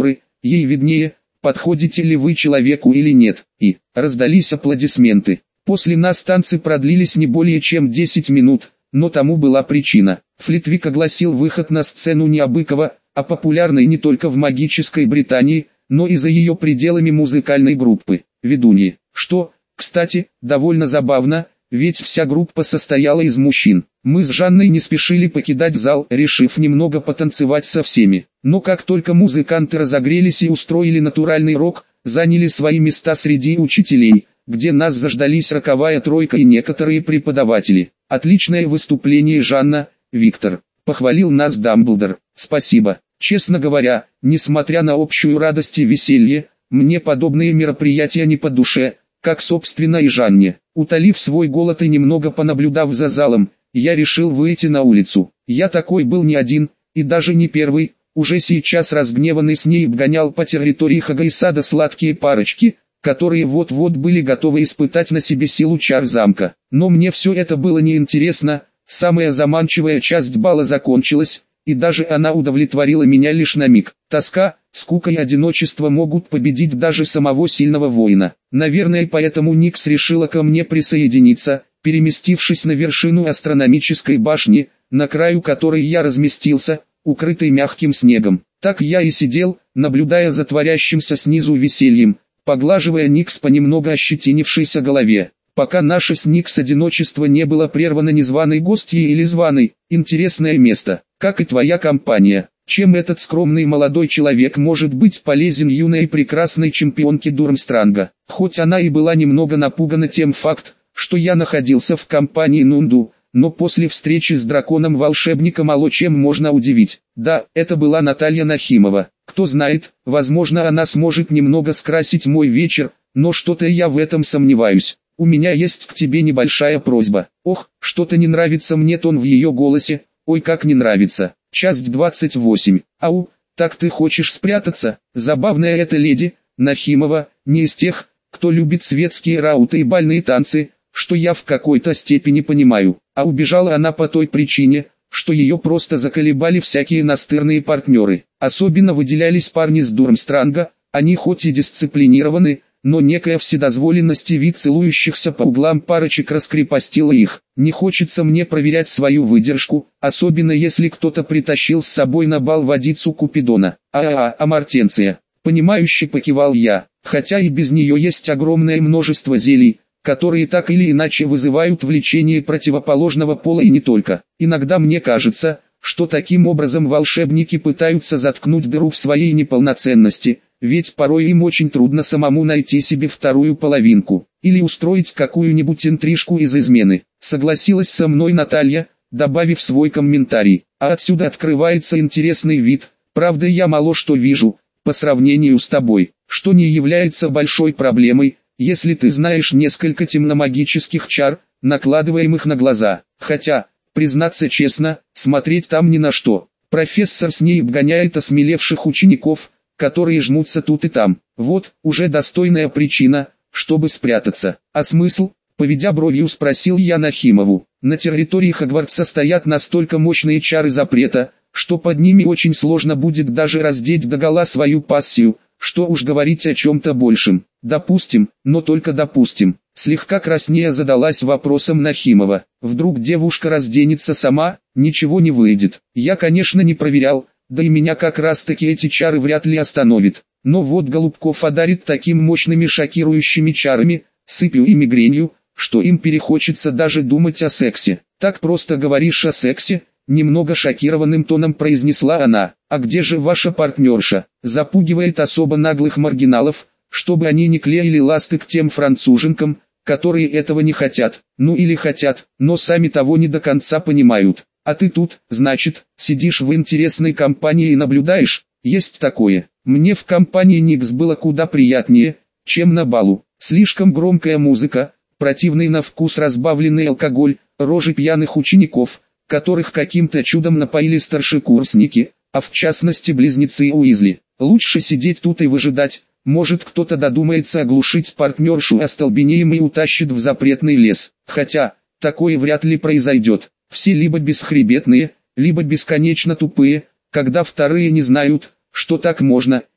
ей виднее, подходите ли вы человеку или нет. И раздались аплодисменты. После нас танцы продлились не более чем 10 минут, но тому была причина. Флитвик огласил выход на сцену не Абыкова, а популярной не только в магической Британии, но и за ее пределами музыкальной группы «Ведуньи», что, кстати, довольно забавно, ведь вся группа состояла из мужчин. Мы с Жанной не спешили покидать зал, решив немного потанцевать со всеми. Но как только музыканты разогрелись и устроили натуральный рок, заняли свои места среди учителей, где нас заждались роковая тройка и некоторые преподаватели. «Отличное выступление, Жанна, Виктор», — похвалил нас Дамблдор. «Спасибо. Честно говоря, несмотря на общую радость и веселье, мне подобные мероприятия не по душе, как собственно и Жанне». Утолив свой голод и немного понаблюдав за залом, я решил выйти на улицу. Я такой был не один, и даже не первый, уже сейчас разгневанный Снейп гонял по территории Хагайсада сладкие парочки, которые вот-вот были готовы испытать на себе силу чар замка. Но мне все это было неинтересно, самая заманчивая часть бала закончилась, и даже она удовлетворила меня лишь на миг. Тоска, скука и одиночество могут победить даже самого сильного воина. Наверное, поэтому Никс решила ко мне присоединиться, переместившись на вершину астрономической башни, на краю которой я разместился, укрытый мягким снегом. Так я и сидел, наблюдая за творящимся снизу весельем, поглаживая Никс по немного ощетинившейся голове. Пока наше с Никс одиночество не было прервано незваной гостьей или званой. Интересное место, как и твоя компания. Чем этот скромный молодой человек может быть полезен юной и прекрасной чемпионке Дурмстранга? Хоть она и была немного напугана тем фактом, что я находился в компании Нунду, но после встречи с драконом-волшебником мало чем можно удивить. Да, это была Наталья Нахимова. Кто знает, возможно, она сможет немного скрасить мой вечер, но что-то я в этом сомневаюсь. У меня есть к тебе небольшая просьба. Ох, что-то не нравится мне тон в ее голосе. Ой, как не нравится. Часть 28. Ау, так ты хочешь спрятаться? Забавная эта леди, Нахимова, не из тех, кто любит светские рауты и бальные танцы, что я в какой-то степени понимаю. А убежала она по той причине, что ее просто заколебали всякие настырные партнеры. Особенно выделялись парни с Дурмстранга, они хоть и дисциплинированы, но некая вседозволенность и вид целующихся по углам парочек раскрепостила их. Не хочется мне проверять свою выдержку, особенно если кто-то притащил с собой на бал водицу Купидона. Амартенция. Понимающе покивал я, хотя и без нее есть огромное множество зелий, которые так или иначе вызывают влечение противоположного пола и не только. Иногда мне кажется, что таким образом волшебники пытаются заткнуть дыру в своей неполноценности, ведь порой им очень трудно самому найти себе вторую половинку, или устроить какую-нибудь интрижку из измены. Согласилась со мной Наталья, добавив свой комментарий. А отсюда открывается интересный вид, правда я мало что вижу, по сравнению с тобой, что не является большой проблемой, если ты знаешь несколько темномагических чар, накладываемых на глаза. Хотя, признаться честно, смотреть там ни на что. Профессор Снейп гоняет осмелевших учеников, которые жмутся тут и там. Вот, уже достойная причина, чтобы спрятаться. А смысл? Поведя бровью, спросил я Нахимову. На территории Хогвартса стоят настолько мощные чары запрета, что под ними очень сложно будет даже раздеть догола свою пассию, что уж говорить о чем-то большем. Допустим, но только допустим. Слегка краснея задалась вопросом Нахимова. Вдруг девушка разденется сама, ничего не выйдет. Я, конечно, не проверял, да и меня как раз таки эти чары вряд ли остановят. Но вот Голубков одарит таким мощными шокирующими чарами, сыпью и мигренью, что им перехочется даже думать о сексе. Так просто говоришь о сексе? Немного шокированным тоном произнесла она. А где же ваша партнерша? Запугивает особо наглых маргиналов, чтобы они не клеили ласты к тем француженкам, которые этого не хотят. Ну или хотят, но сами того не до конца понимают. А ты тут, значит, сидишь в интересной компании и наблюдаешь? Есть такое. Мне в компании Никс было куда приятнее, чем на балу. Слишком громкая музыка, противный на вкус разбавленный алкоголь, рожи пьяных учеников, которых каким-то чудом напоили старшекурсники, а в частности близнецы Уизли. Лучше сидеть тут и выжидать, может кто-то додумается оглушить партнершу остолбенеем и утащит в запретный лес. Хотя, такое вряд ли произойдет. Все либо бесхребетные, либо бесконечно тупые, когда вторые не знают, что так можно,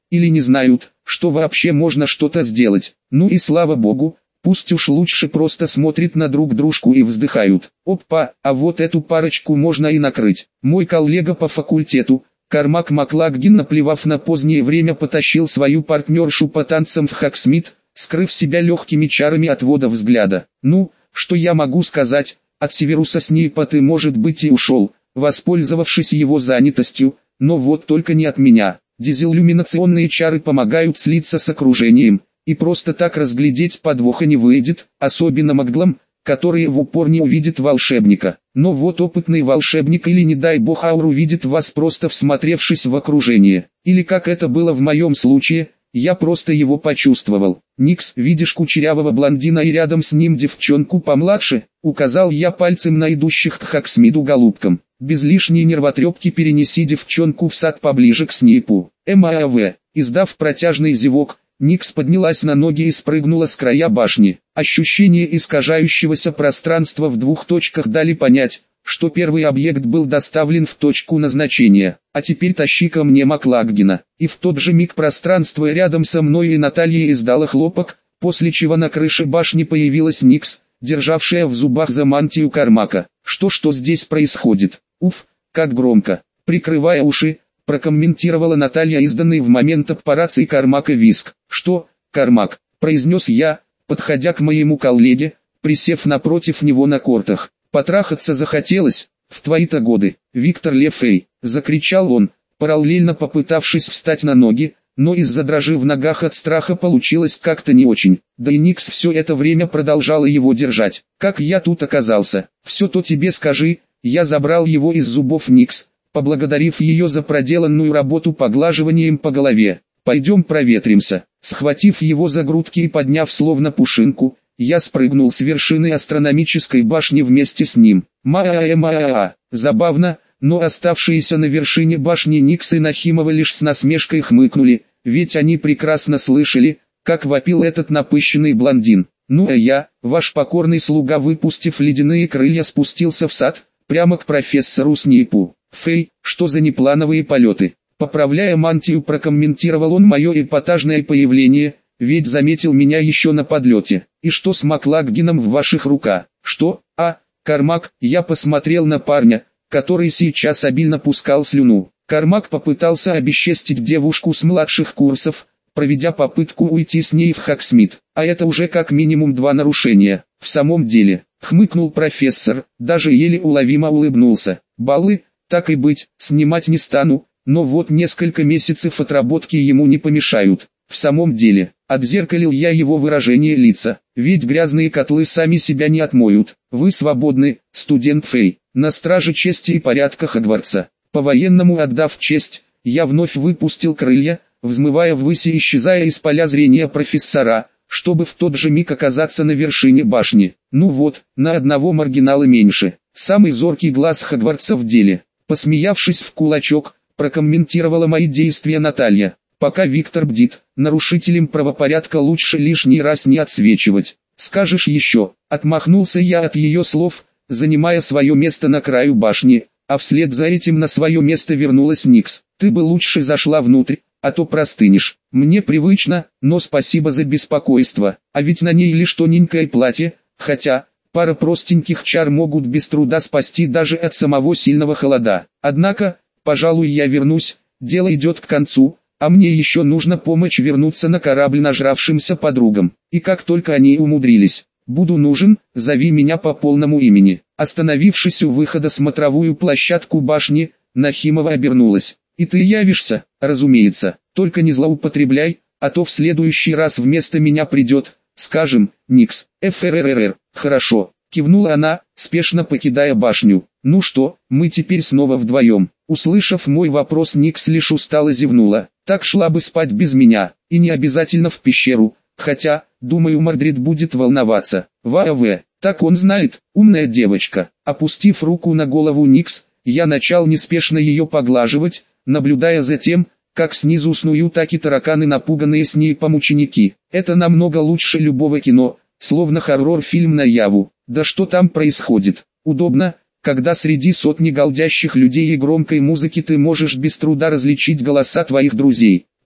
или не знают, что вообще можно что-то сделать. Ну и слава богу, пусть уж лучше просто смотрят на друг дружку и вздыхают. Опа, а вот эту парочку можно и накрыть. Мой коллега по факультету, Кармак Маклаггин, наплевав на позднее время, потащил свою партнершу по танцам в Хаксмит, скрыв себя легкими чарами отвода взгляда. Ну, что я могу сказать, от Северуса Снейпа ты, может быть, и ушел, воспользовавшись его занятостью, но вот только не от меня. Дизелюминационные чары помогают слиться с окружением, и просто так разглядеть подвоха не выйдет, особенно маглам, которые в упор не увидят волшебника. Но вот опытный волшебник или, не дай бог, ауру видит вас, просто всмотревшись в окружение. Или, как это было в моем случае, я просто его почувствовал. «Никс, видишь кучерявого блондина и рядом с ним девчонку помладше?» Указал я пальцем на идущих к Хаксмиду голубкам. «Без лишней нервотрепки перенеси девчонку в сад поближе к Снейпу». МАВ. Издав протяжный зевок, Никс поднялась на ноги и спрыгнула с края башни. Ощущение искажающегося пространства в двух точках дали понять, что первый объект был доставлен в точку назначения. А теперь тащи ко мне Маклаггина. И в тот же миг пространство рядом со мной и Натальей издало хлопок, после чего на крыше башни появилась Никс, державшая в зубах за мантию Кармака. Что здесь происходит? Уф, как громко. Прикрывая уши, прокомментировала Наталья изданный в момент аппарации Кармака визг. «Что, Кармак?» – произнес я, подходя к моему коллеге, присев напротив него на кортах. «Потрахаться захотелось, в твои-то годы, Виктор Лефей!» – закричал он, параллельно попытавшись встать на ноги, но из-за дрожи в ногах от страха получилось как-то не очень. Да и Никс все это время продолжала его держать. «Как я тут оказался? Все то тебе скажи». Я забрал его из зубов Никс, поблагодарив ее за проделанную работу поглаживанием по голове. «Пойдем проветримся». Схватив его за грудки и подняв словно пушинку, я спрыгнул с вершины астрономической башни вместе с ним. Забавно, но оставшиеся на вершине башни Никс и Нахимова лишь с насмешкой хмыкнули, ведь они прекрасно слышали, как вопил этот напыщенный блондин. Ну а я, ваш покорный слуга, выпустив ледяные крылья, спустился в сад, прямо к профессору Снейпу. «Фей, что за неплановые полеты?» Поправляя мантию, прокомментировал он мое эпатажное появление, ведь заметил меня еще на подлете. «И что с Маклаггином в ваших руках?» «Что? Кармак?» Я посмотрел на парня, который сейчас обильно пускал слюну. Кармак попытался обесчестить девушку с младших курсов, проведя попытку уйти с ней в Хаксмит. А это уже как минимум 2 нарушения. В самом деле, хмыкнул профессор, даже еле уловимо улыбнулся. «Баллы, так и быть, снимать не стану, но вот несколько месяцев отработки ему не помешают». В самом деле, отзеркалил я его выражение лица, ведь грязные котлы сами себя не отмоют. «Вы свободны, студент Фей, на страже чести и порядка Хогвартса». По-военному отдав честь, я вновь выпустил крылья, взмывая ввысь и исчезая из поля зрения профессора, чтобы в тот же миг оказаться на вершине башни. Ну вот, на одного маргинала меньше. Самый зоркий глаз Хогвартса в деле. Посмеявшись в кулачок, прокомментировала мои действия Наталья. «Пока Виктор бдит, нарушителям правопорядка лучше лишний раз не отсвечивать». «Скажешь еще», — отмахнулся я от ее слов, занимая свое место на краю башни, а вслед за этим на свое место вернулась Никс. «Ты бы лучше зашла внутрь, а то простынешь». «Мне привычно, но спасибо за беспокойство, а ведь на ней лишь тоненькое платье, хотя пара простеньких чар могут без труда спасти даже от самого сильного холода. Однако, пожалуй, я вернусь, дело идет к концу, а мне еще нужно помочь вернуться на корабль нажравшимся подругам. И как только они умудрились, буду нужен, зови меня по полному имени». Остановившись у выхода в смотровую площадку башни, Нахимова обернулась. «И ты явишься?» «Разумеется, только не злоупотребляй, а то в следующий раз вместо меня придет, скажем, Никс». «ФРРР, хорошо», кивнула она, спешно покидая башню. «Ну что, мы теперь снова вдвоем?» Услышав мой вопрос, Никс лишь устало зевнула. «Так шла бы спать без меня, и не обязательно в пещеру, хотя, думаю, Мордрид будет волноваться». «ВАВ, так он знает, умная девочка». Опустив руку на голову Никс, я начал неспешно ее поглаживать, наблюдая за тем, как снизу снуют таки тараканы, напуганные Снейпом ученики. Это намного лучше любого кино, словно хоррор-фильм наяву. Да что там происходит? Удобно, когда среди сотни галдящих людей и громкой музыки ты можешь без труда различить голоса твоих друзей.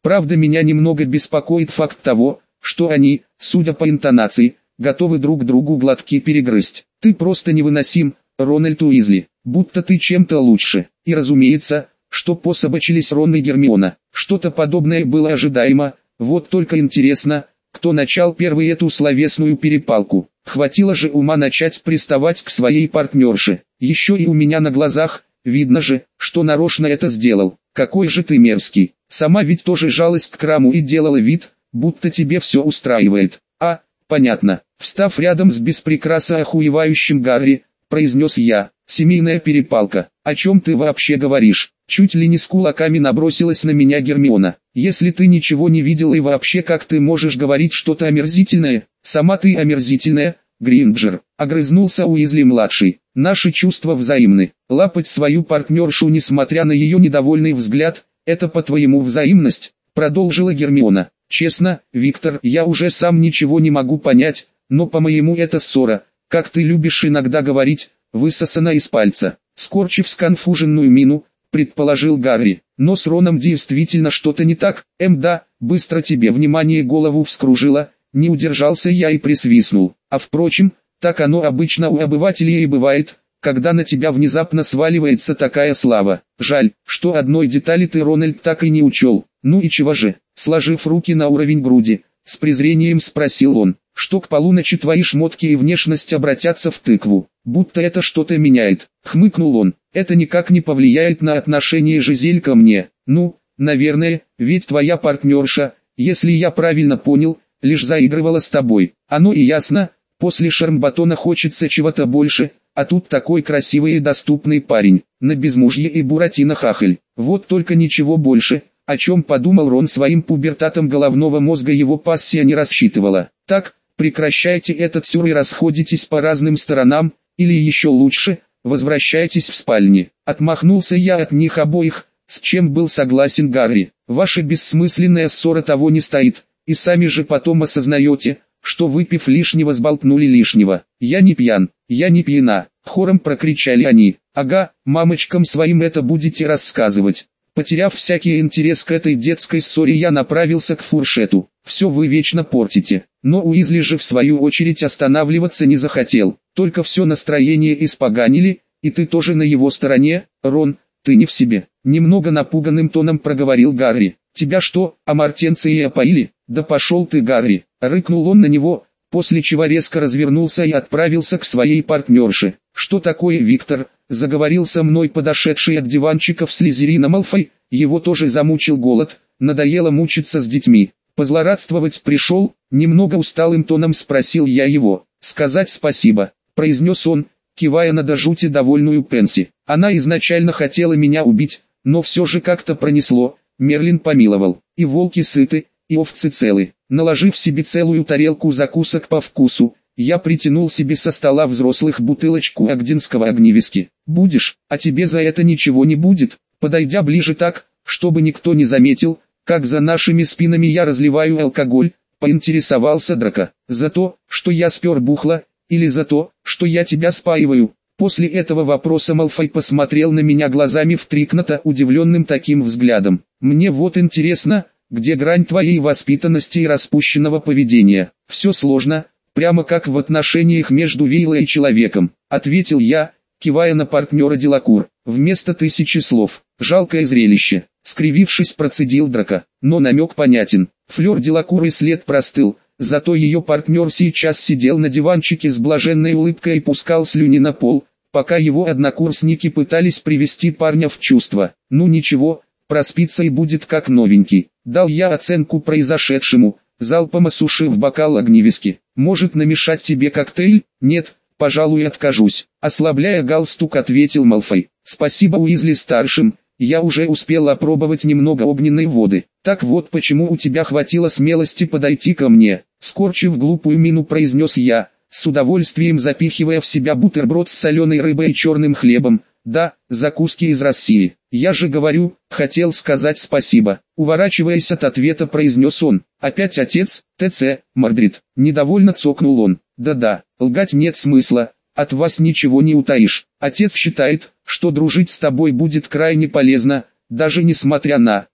Правда, меня немного беспокоит факт того, что они, судя по интонации, готовы друг другу глотки перегрызть. Ты просто невыносим, Рональд Уизли, будто ты чем-то лучше. И разумеется, что пособачились Рон и Гермиона. Что-то подобное было ожидаемо, вот только интересно, кто начал первый эту словесную перепалку. Хватило же ума начать приставать к своей партнерше. Еще и у меня на глазах, видно же, что нарочно это сделал. Какой же ты мерзкий. Сама ведь тоже жалась к Краму и делала вид, будто тебе все устраивает. А, понятно. Встав рядом с беспрекрасно охуевающим Гарри, произнес я. Семейная перепалка. О чем ты вообще говоришь? Чуть ли не с кулаками набросилась на меня Гермиона. Если ты ничего не видела и вообще как ты можешь говорить что-то омерзительное? Сама ты омерзительная, Гринджер. Огрызнулся Уизли-младший. Наши чувства взаимны. Лапать свою партнершу несмотря на ее недовольный взгляд, это по-твоему взаимность? Продолжила Гермиона. Честно, Виктор, я уже сам ничего не могу понять, но по-моему это ссора, как ты любишь иногда говорить, высосана из пальца. Скорчив сконфуженную мину, предположил Гарри. Но с Роном действительно что-то не так. Да, быстро тебе внимание голову вскружило, не удержался я и присвистнул. А впрочем, так оно обычно у обывателей и бывает, когда на тебя внезапно сваливается такая слава. Жаль, что одной детали ты, Рональд, так и не учел. Ну и чего же? Сложив руки на уровень груди, с презрением спросил он, что к полуночи твои шмотки и внешность обратятся в тыкву, будто это что-то меняет. Хмыкнул он, это никак не повлияет на отношение Жизель ко мне. Ну, наверное, ведь твоя партнерша, если я правильно понял, лишь заигрывала с тобой. Оно и ясно, после Шармбатона хочется чего-то больше, а тут такой красивый и доступный парень, на безмужье и Буратино хахаль. Вот только ничего больше. О чем подумал Рон своим пубертатом головного мозга, его пассия не рассчитывала. Так, прекращайте этот сюр и расходитесь по разным сторонам, или еще лучше, возвращайтесь в спальни. Отмахнулся я от них обоих, с чем был согласен Гарри. Ваша бессмысленная ссора того не стоит, и сами же потом осознаете, что выпив лишнего сболтнули лишнего. Я не пьян, я не пьяна, хором прокричали они. Ага, мамочкам своим это будете рассказывать. Потеряв всякий интерес к этой детской ссоре, я направился к фуршету. Все вы вечно портите. Но Уизли же в свою очередь останавливаться не захотел. Только все настроение испоганили, и ты тоже на его стороне, Рон, ты не в себе. Немного напуганным тоном проговорил Гарри. Тебя что, амартенции опоили? Да пошел ты, Гарри. Рыкнул он на него, после чего резко развернулся и отправился к своей партнерше. Что такое, Виктор? Заговорил со мной подошедший от диванчиков Слизерина Малфой, его тоже замучил голод, надоело мучиться с детьми. Позлорадствовать пришел, немного усталым тоном спросил я его. Сказать спасибо, произнес он, кивая на до жути довольную Пенси. Она изначально хотела меня убить, но все же как-то пронесло, Мерлин помиловал. И волки сыты, и овцы целы. Наложив себе целую тарелку закусок по вкусу, я притянул себе со стола взрослых бутылочку агдинского огневиски. «Будешь, а тебе за это ничего не будет». Подойдя ближе так, чтобы никто не заметил, как за нашими спинами я разливаю алкоголь, поинтересовался Драко. «За то, что я спер бухло, или за то, что я тебя спаиваю?» После этого вопроса Малфой посмотрел на меня глазами втрикнуто удивленным таким взглядом. «Мне вот интересно, где грань твоей воспитанности и распущенного поведения?» «Все сложно, прямо как в отношениях между Вейлой и человеком», ответил я, кивая на партнера Делакур. «Вместо тысячи слов. Жалкое зрелище», скривившись, процедил Драко. Но намек понятен. Флёр Делакур и след простыл, зато ее партнер сейчас сидел на диванчике с блаженной улыбкой и пускал слюни на пол, пока его однокурсники пытались привести парня в чувство. «Ну ничего, проспится и будет как новенький», дал я оценку произошедшему, залпом осушив бокал огневиски. «Может намешать тебе коктейль?» «Нет, пожалуй, откажусь», ослабляя галстук, ответил Малфой. «Спасибо Уизли-старшим, я уже успел опробовать немного огненной воды. Так вот почему у тебя хватило смелости подойти ко мне», скорчив глупую мину, произнес я, с удовольствием запихивая в себя бутерброд с соленой рыбой и черным хлебом. «Да, закуски из России. Я же говорю, хотел сказать спасибо», уворачиваясь от ответа, произнес он. «Опять отец, ТЦ, Мардрид», недовольно цокнул он. «Да-да, лгать нет смысла, от вас ничего не утаишь. Отец считает, что дружить с тобой будет крайне полезно, даже несмотря на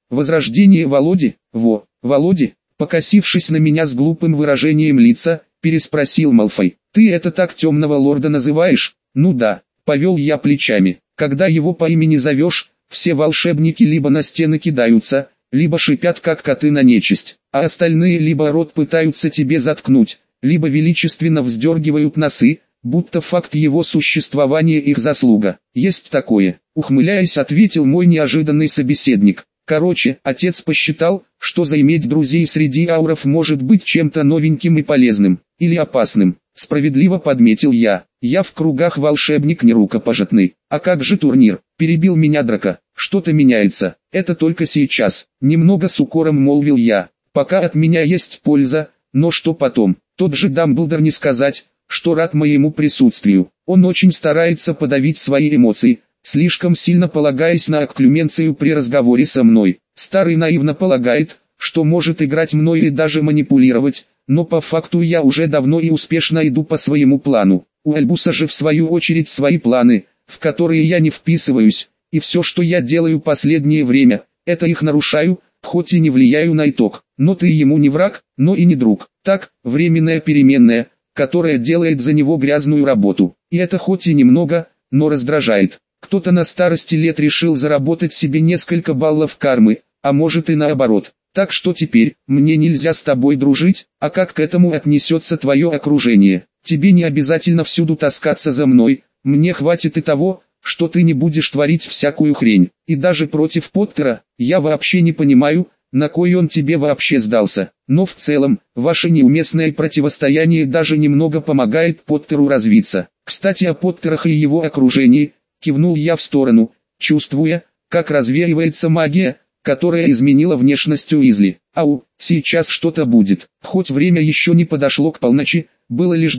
Возрождение Володи? Володи, покосившись на меня с глупым выражением лица, переспросил Малфой. Ты это так темного лорда называешь? Ну да, повел я плечами. Когда его по имени зовешь, все волшебники либо на стены кидаются, либо шипят как коты на нечисть, а остальные либо рот пытаются тебе заткнуть, либо величественно вздергивают носы, будто факт его существования их заслуга. Есть такое, ухмыляясь, ответил мой неожиданный собеседник. Короче, отец посчитал, что заиметь друзей среди ауров может быть чем-то новеньким и полезным, или опасным. Справедливо подметил я. Я в кругах волшебник не рукопожатный. А как же турнир? Перебил меня Драко. Что-то меняется. Это только сейчас. Немного с укором молвил я. Пока от меня есть польза, но что потом? Тот же Дамблдор не сказать, что рад моему присутствию. Он очень старается подавить свои эмоции, слишком сильно полагаясь на окклюменцию при разговоре со мной. Старый наивно полагает, что может играть мной и даже манипулировать, но по факту я уже давно и успешно иду по своему плану. У Альбуса же в свою очередь свои планы, в которые я не вписываюсь, и все, что я делаю последнее время, это их нарушаю, хоть и не влияю на итог. Но ты ему не враг, но и не друг. Так, временная переменная, которая делает за него грязную работу. И это хоть и немного, но раздражает. Кто-то на старости лет решил заработать себе несколько баллов кармы, а может и наоборот. Так что теперь, мне нельзя с тобой дружить, а как к этому отнесется твое окружение? Тебе не обязательно всюду таскаться за мной, мне хватит и того, что ты не будешь творить всякую хрень. И даже против Поттера, я вообще не понимаю, на кой он тебе вообще сдался. Но в целом, ваше неуместное противостояние даже немного помогает Поттеру развиться. Кстати, о Поттерах и его окружении, кивнул я в сторону, чувствуя, как развеивается магия, которая изменила внешность Уизли. Ау, сейчас что-то будет. Хоть время еще не подошло к полночи, было лишь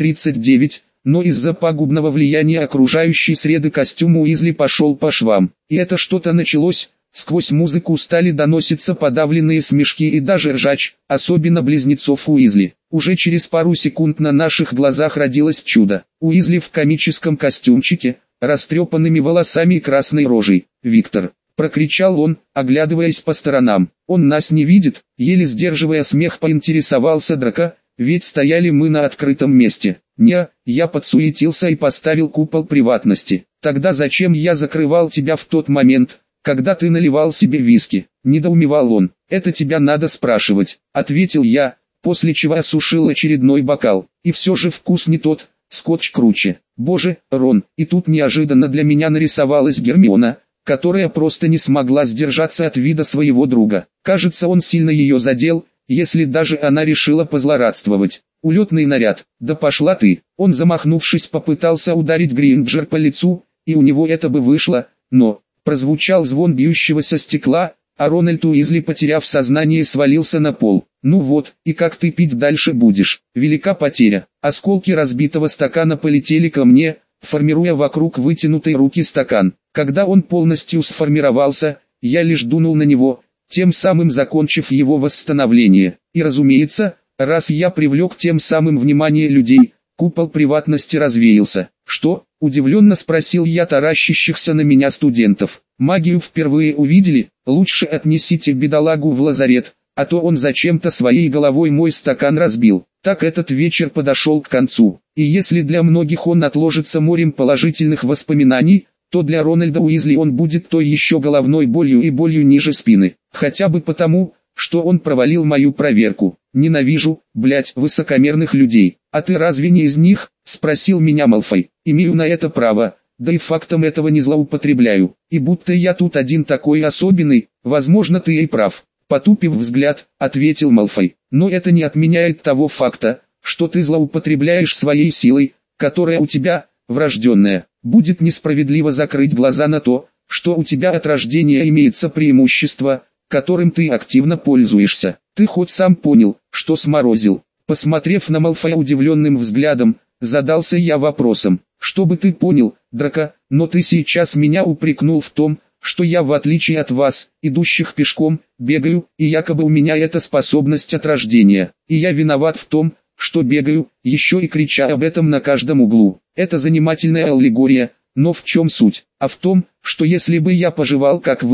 10:39, но из-за пагубного влияния окружающей среды костюм Уизли пошел по швам. И это что-то началось. Сквозь музыку стали доноситься подавленные смешки и даже ржач, особенно близнецов Уизли. Уже через пару секунд на наших глазах родилось чудо. Уизли в комическом костюмчике, растрепанными волосами и красной рожей. «Виктор!» — прокричал он, оглядываясь по сторонам. «Он нас не видит?» — еле сдерживая смех, поинтересовался Драко, ведь стояли мы на открытом месте. «Не, я подсуетился и поставил купол приватности. Тогда зачем я закрывал тебя в тот момент, когда ты наливал себе виски?» — недоумевал он. «Это тебя надо спрашивать», — ответил я, после чего осушил очередной бокал. И все же вкус не тот, скотч круче. Боже, Рон, и тут неожиданно для меня нарисовалась Гермиона, которая просто не смогла сдержаться от вида своего друга. Кажется, он сильно ее задел, если даже она решила позлорадствовать. Улетный наряд, да пошла ты. Он, замахнувшись, попытался ударить Гринджер по лицу, и у него это бы вышло, но... Прозвучал звон бьющегося стекла, а Рональд Уизли, потеряв сознание, свалился на пол. «Ну вот, и как ты пить дальше будешь? Велика потеря». Осколки разбитого стакана полетели ко мне, формируя вокруг вытянутой руки стакан. Когда он полностью сформировался, я лишь дунул на него, тем самым закончив его восстановление. И разумеется, раз я привлек тем самым внимание людей, купол приватности развеялся. «Что?» — удивленно спросил я таращащихся на меня студентов. «Магию впервые увидели? Лучше отнесите бедолагу в лазарет, а то он зачем-то своей головой мой стакан разбил». Так этот вечер подошел к концу. И если для многих он отложится морем положительных воспоминаний, то для Рональда Уизли он будет той еще головной болью и болью ниже спины. Хотя бы потому, что он провалил мою проверку. «Ненавижу, блять, высокомерных людей. А ты разве не из них?» — спросил меня Малфой. «Имею на это право, да и фактом этого не злоупотребляю. И будто я тут один такой особенный, возможно, ты и прав». Потупив взгляд, ответил Малфой. «Но это не отменяет того факта, что ты злоупотребляешь своей силой, которая у тебя, врожденная. Будет несправедливо закрыть глаза на то, что у тебя от рождения имеется преимущество, которым ты активно пользуешься. Ты хоть сам понял, что сморозил?» Посмотрев на Малфоя удивленным взглядом, задался я вопросом. «Чтобы ты понял, Драко, но ты сейчас меня упрекнул в том, что я, в отличие от вас, идущих пешком, бегаю, и якобы у меня эта способность от рождения. И я виноват в том, что бегаю, еще и крича об этом на каждом углу. Это занимательная аллегория, но в чем суть? А в том, что если бы я поживал как вы,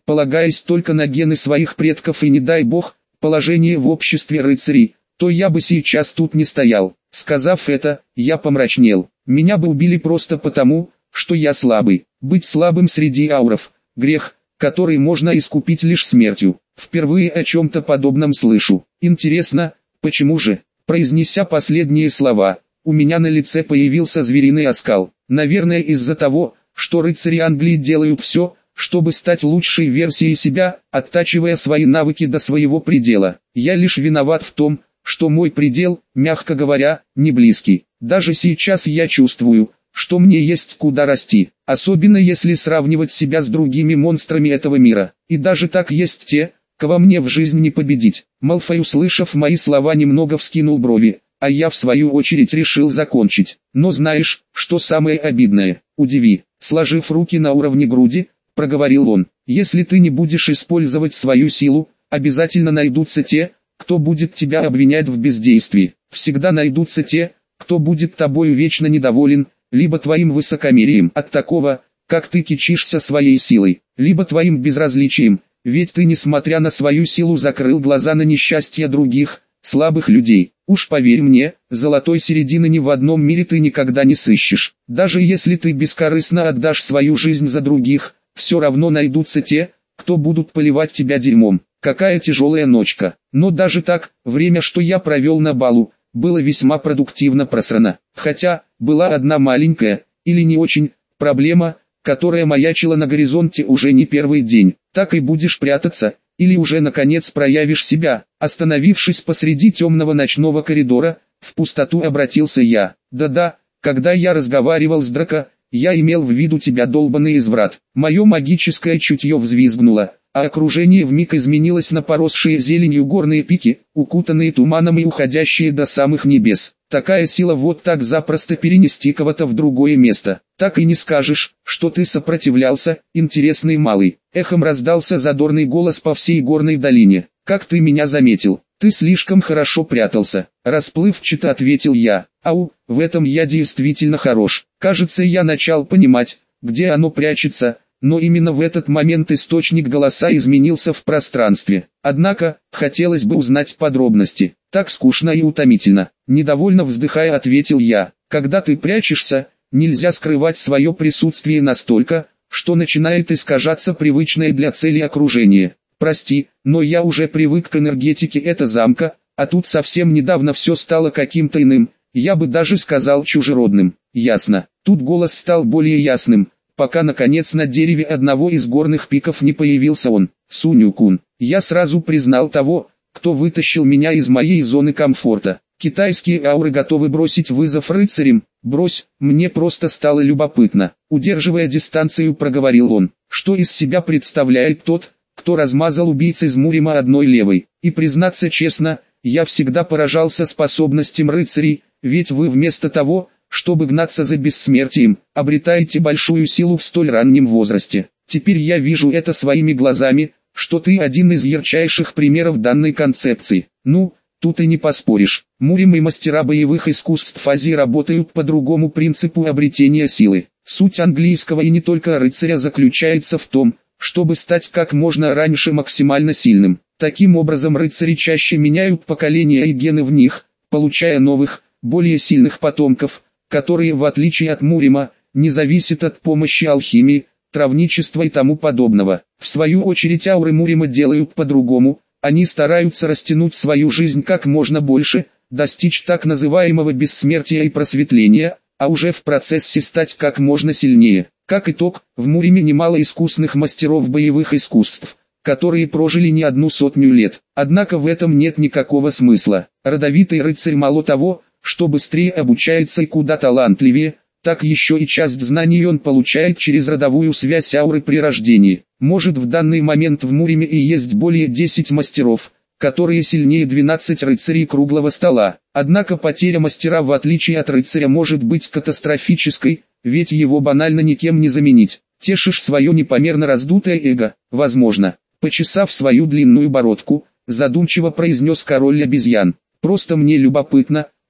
полагаясь только на гены своих предков и не дай бог, положение в обществе рыцарей, то я бы сейчас тут не стоял. Сказав это, я помрачнел. Меня бы убили просто потому, что я слабый. Быть слабым среди ауров – грех, который можно искупить лишь смертью. Впервые о чем-то подобном слышу. Интересно, почему же? Произнеся последние слова, у меня на лице появился звериный оскал. Наверное, из-за того, что рыцари Англии делают все, чтобы стать лучшей версией себя, оттачивая свои навыки до своего предела. Я лишь виноват в том, что мой предел, мягко говоря, не близкий. Даже сейчас я чувствую, что мне есть куда расти, особенно если сравнивать себя с другими монстрами этого мира. И даже так есть те, кого мне в жизнь не победить. Малфой, услышав мои слова, немного вскинул брови, а я в свою очередь решил закончить. Но знаешь, что самое обидное? Удиви. Сложив руки на уровне груди, проговорил он. Если ты не будешь использовать свою силу, обязательно найдутся те, кто будет тебя обвинять в бездействии. Всегда найдутся те, кто будет тобою вечно недоволен, либо твоим высокомерием от такого, как ты кичишься своей силой, либо твоим безразличием, ведь ты, несмотря на свою силу, закрыл глаза на несчастье других, слабых людей. Уж поверь мне, золотой середины ни в одном мире ты никогда не сыщешь. Даже если ты бескорыстно отдашь свою жизнь за других, все равно найдутся те, кто будут поливать тебя дерьмом. Какая тяжелая ночка. Но даже так, время, что я провел на балу, было весьма продуктивно просрано. Хотя, была одна маленькая, или не очень, проблема, которая маячила на горизонте уже не первый день. Так и будешь прятаться, или уже наконец проявишь себя. Остановившись посреди темного ночного коридора, в пустоту обратился я. Да-да, когда я разговаривал с Драко, я имел в виду тебя, долбанный изврат. Мое магическое чутье взвизгнуло, а окружение вмиг изменилось на поросшие зеленью горные пики, укутанные туманом и уходящие до самых небес. Такая сила вот так запросто перенести кого-то в другое место. Так и не скажешь, что ты сопротивлялся, интересный малый. Эхом раздался задорный голос по всей горной долине. Как ты меня заметил? Ты слишком хорошо прятался. Расплывчато ответил я. Ау, в этом я действительно хорош. Кажется, я начал понимать, где оно прячется. Но именно в этот момент источник голоса изменился в пространстве. Однако, хотелось бы узнать подробности. Так скучно и утомительно. Недовольно вздыхая, ответил я. Когда ты прячешься, нельзя скрывать свое присутствие настолько, что начинает искажаться привычное для цели окружение. Прости, но я уже привык к энергетике этого замка, а тут совсем недавно все стало каким-то иным, я бы даже сказал чужеродным. Ясно. Тут голос стал более ясным, пока наконец на дереве одного из горных пиков не появился он, Суню-кун. Я сразу признал того, кто вытащил меня из моей зоны комфорта. Китайские ауры готовы бросить вызов рыцарям. Брось, мне просто стало любопытно. Удерживая дистанцию, проговорил он. Что из себя представляет тот, кто размазал убийц из Мурима одной левой? И признаться честно, я всегда поражался способностям рыцарей, ведь вы вместо того, чтобы гнаться за бессмертием, обретаете большую силу в столь раннем возрасте. Теперь я вижу это своими глазами, что ты один из ярчайших примеров данной концепции. Ну, тут и не поспоришь. Мурим и мастера боевых искусств Азии работают по другому принципу обретения силы. Суть английского и не только рыцаря заключается в том, чтобы стать как можно раньше максимально сильным. Таким образом рыцари чаще меняют поколения и гены в них, получая новых, более сильных потомков, которые, в отличие от Мурима, не зависят от помощи алхимии, травничества и тому подобного. В свою очередь ауры Мурима делают по-другому, они стараются растянуть свою жизнь как можно больше, достичь так называемого бессмертия и просветления, а уже в процессе стать как можно сильнее. Как итог, в Муриме немало искусных мастеров боевых искусств, которые прожили не одну сотню лет. Однако в этом нет никакого смысла. Родовитый рыцарь мало того, что быстрее обучается и куда талантливее, так еще и часть знаний он получает через родовую связь ауры при рождении. Может, в данный момент в Муриме и есть более 10 мастеров, которые сильнее 12 рыцарей круглого стола. Однако потеря мастера в отличие от рыцаря может быть катастрофической, ведь его банально никем не заменить. Тешишь свое непомерно раздутое эго, возможно. Почесав свою длинную бородку, задумчиво произнес король обезьян. Просто мне любопытно,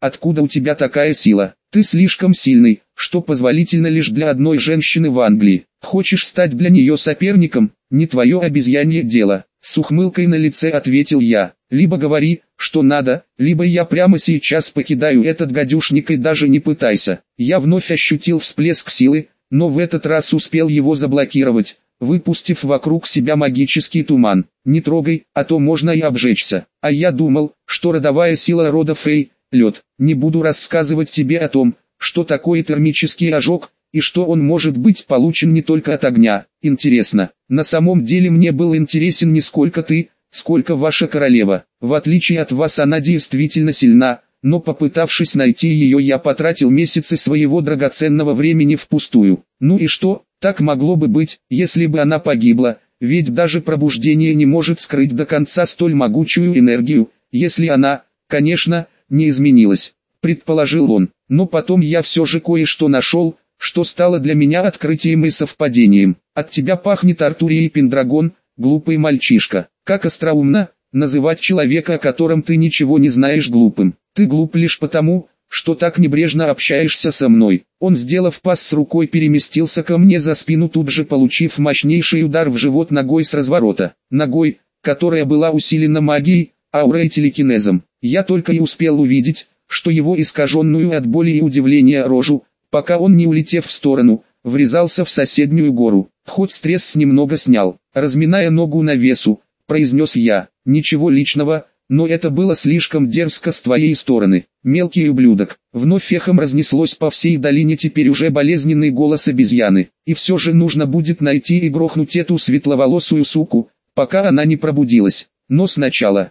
откуда у тебя такая сила? Ты слишком сильный, что позволительно лишь для одной женщины в Англии. Хочешь стать для нее соперником? Не твое обезьянье дело. С ухмылкой на лице ответил я. Либо говори, что надо, либо я прямо сейчас покидаю этот гадюшник и даже не пытайся. Я вновь ощутил всплеск силы, но в этот раз успел его заблокировать, выпустив вокруг себя магический туман. Не трогай, а то можно и обжечься. А я думал, что родовая сила рода Фей – лед. Не буду рассказывать тебе о том, что такое термический ожог, и что он может быть получен не только от огня. Интересно, на самом деле мне был интересен не сколько ты, сколько ваша королева. В отличие от вас она действительно сильна, но попытавшись найти ее, я потратил месяцы своего драгоценного времени впустую. Ну и что, так могло бы быть, если бы она погибла, ведь даже пробуждение не может скрыть до конца столь могучую энергию, если она, конечно, не изменилась, предположил он. Но потом я все же кое-что нашел, что стало для меня открытием и совпадением. От тебя пахнет Артурией Пендрагон, глупый мальчишка. Как остроумно называть человека, о котором ты ничего не знаешь, глупым. Ты глуп лишь потому, что так небрежно общаешься со мной. Он, сделав пас с рукой, переместился ко мне за спину, тут же получив мощнейший удар в живот ногой с разворота. Ногой, которая была усилена магией, аурой и телекинезом. Я только и успел увидеть, что его искаженную от боли и удивления рожу, пока он, не улетев в сторону, врезался в соседнюю гору. Хоть стресс немного снял. Разминая ногу на весу, произнес я. Ничего личного, но это было слишком дерзко с твоей стороны. Мелкий ублюдок. Вновь эхом разнеслось по всей долине теперь уже болезненный голос обезьяны. И все же нужно будет найти и грохнуть эту светловолосую суку, пока она не пробудилась. Но сначала,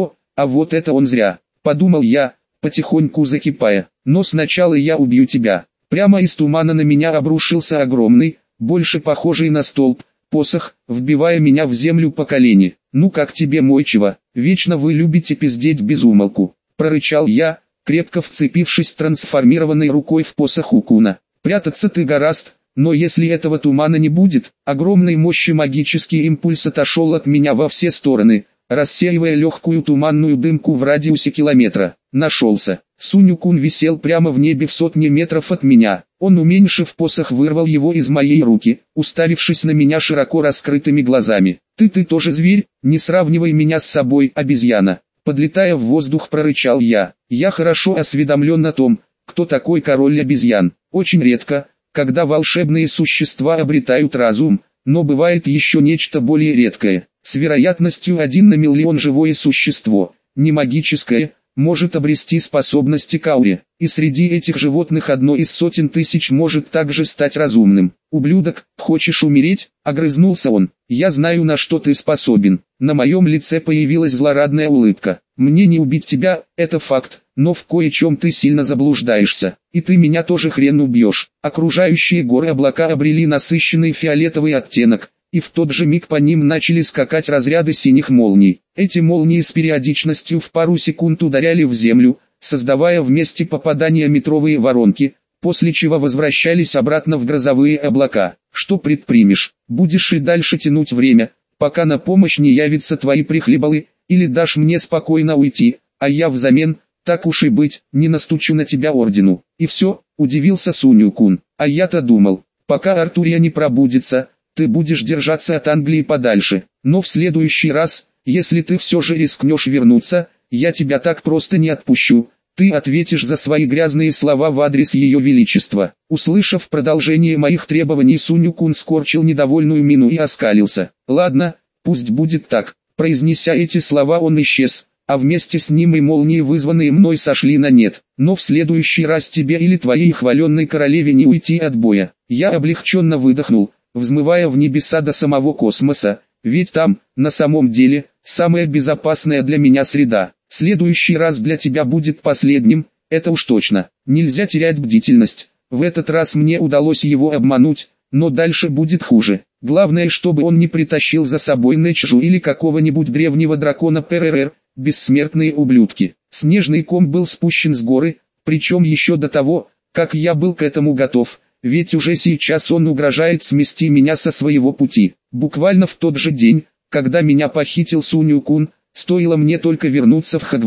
а вот это он зря, подумал я, потихоньку закипая. Но сначала я убью тебя. Прямо из тумана на меня обрушился огромный, больше похожий на столб, посох, вбивая меня в землю по колени. «Ну как тебе, мойчиво, вечно вы любите пиздеть без умолку», — прорычал я, крепко вцепившись трансформированной рукой в посох Укуна. «Прятаться ты гораст, но если этого тумана не будет», огромной мощи магический импульс отошел от меня во все стороны, рассеивая легкую туманную дымку в радиусе километра. Нашелся. Сунь-кун висел прямо в небе в сотне метров от меня. Он, уменьшив посох, вырвал его из моей руки, уставившись на меня широко раскрытыми глазами. Ты тоже зверь, не сравнивай меня с собой, обезьяна. Подлетая в воздух, прорычал я. Я хорошо осведомлен о том, кто такой король обезьян. Очень редко, когда волшебные существа обретают разум, но бывает еще нечто более редкое. С вероятностью 1 на миллион живое существо, не магическое, может обрести способности к ауре, и среди этих животных одно из сотен тысяч может также стать разумным. «Ублюдок, хочешь умереть?» — огрызнулся он. «Я знаю, на что ты способен». На моем лице появилась злорадная улыбка. «Мне не убить тебя, это факт, но в кое-чем ты сильно заблуждаешься, и ты меня тоже хрен убьешь». Окружающие горы облака обрели насыщенный фиолетовый оттенок, и в тот же миг по ним начали скакать разряды синих молний. Эти молнии с периодичностью в пару секунд ударяли в землю, создавая в месте попадания метровые воронки, после чего возвращались обратно в грозовые облака. Что предпримешь? Будешь и дальше тянуть время, пока на помощь не явятся твои прихлебалы, или дашь мне спокойно уйти, а я взамен, так уж и быть, не настучу на тебя ордену. И все, удивился Сунь-кун. А я-то думал, пока Артурия не пробудится, ты будешь держаться от Англии подальше, но в следующий раз, если ты все же рискнешь вернуться, я тебя так просто не отпущу, ты ответишь за свои грязные слова в адрес ее величества». Услышав продолжение моих требований, Сунь-кун скорчил недовольную мину и оскалился. «Ладно, пусть будет так». Произнеся эти слова, он исчез, а вместе с ним и молнии, вызванные мной, сошли на нет. «Но в следующий раз тебе или твоей хваленной королеве не уйти от боя». Я облегченно выдохнул, взмывая в небеса до самого космоса, ведь там, на самом деле, самая безопасная для меня среда. Следующий раз для тебя будет последним, это уж точно. Нельзя терять бдительность. В этот раз мне удалось его обмануть, но дальше будет хуже. Главное, чтобы он не притащил за собой Нэчжу или какого-нибудь древнего дракона ПРР, бессмертные ублюдки. Снежный ком был спущен с горы, причем еще до того, как я был к этому готов. Ведь уже сейчас он угрожает смести меня со своего пути. Буквально в тот же день, когда меня похитил Сунь-кун, стоило мне только вернуться в Хогвартс,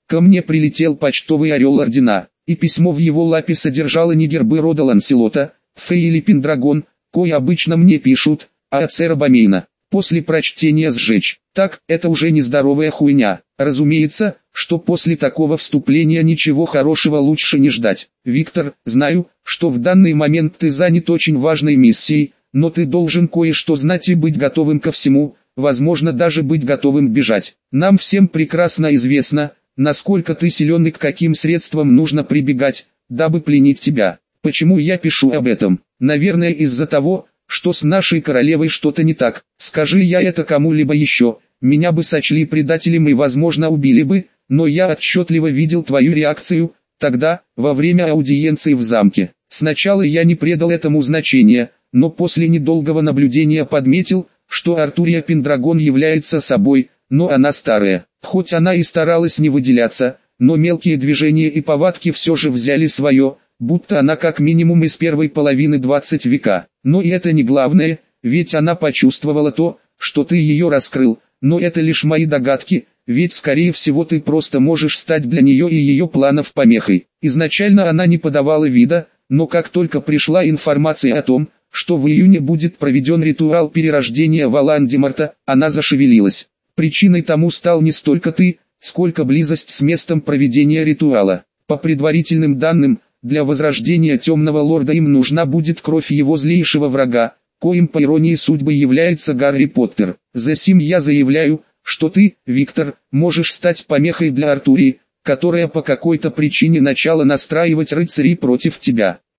Ко мне прилетел почтовый орел ордена, и письмо в его лапе содержало не гербы рода Ланселота, Фей или Пендрагон, кое обычно мне пишут, а отца Робомейна. После прочтения сжечь. Так, это уже нездоровая хуйня. Разумеется, что после такого вступления ничего хорошего лучше не ждать. Виктор, знаю, что в данный момент ты занят очень важной миссией, но ты должен кое-что знать и быть готовым ко всему, возможно даже быть готовым бежать. Нам всем прекрасно известно, насколько ты силен и к каким средствам нужно прибегать, дабы пленить тебя. Почему я пишу об этом? Наверное из-за того, что с нашей королевой что-то не так. Скажи я это кому-либо еще, меня бы сочли предателем и возможно убили бы, но я отчетливо видел твою реакцию, тогда, во время аудиенции в замке. Сначала я не придал этому значения, но после недолгого наблюдения подметил, что Артурия Пендрагон является собой, но она старая. Хоть она и старалась не выделяться, но мелкие движения и повадки все же взяли свое, будто она как минимум из первой половины 20 века. Но и это не главное, ведь она почувствовала то, что ты ее раскрыл, но это лишь мои догадки, ведь скорее всего ты просто можешь стать для нее и ее планов помехой. Изначально она не подавала вида, но как только пришла информация о том, что в июне будет проведен ритуал перерождения Волан-де-Морта, она зашевелилась. Причиной тому стал не столько ты, сколько близость с местом проведения ритуала. По предварительным данным, для возрождения Темного Лорда им нужна будет кровь его злейшего врага, коим по иронии судьбы является Гарри Поттер. Засим я заявляю, что ты, Виктор, можешь стать помехой для Артурии, которая по какой-то причине начала настраивать рыцарей против тебя.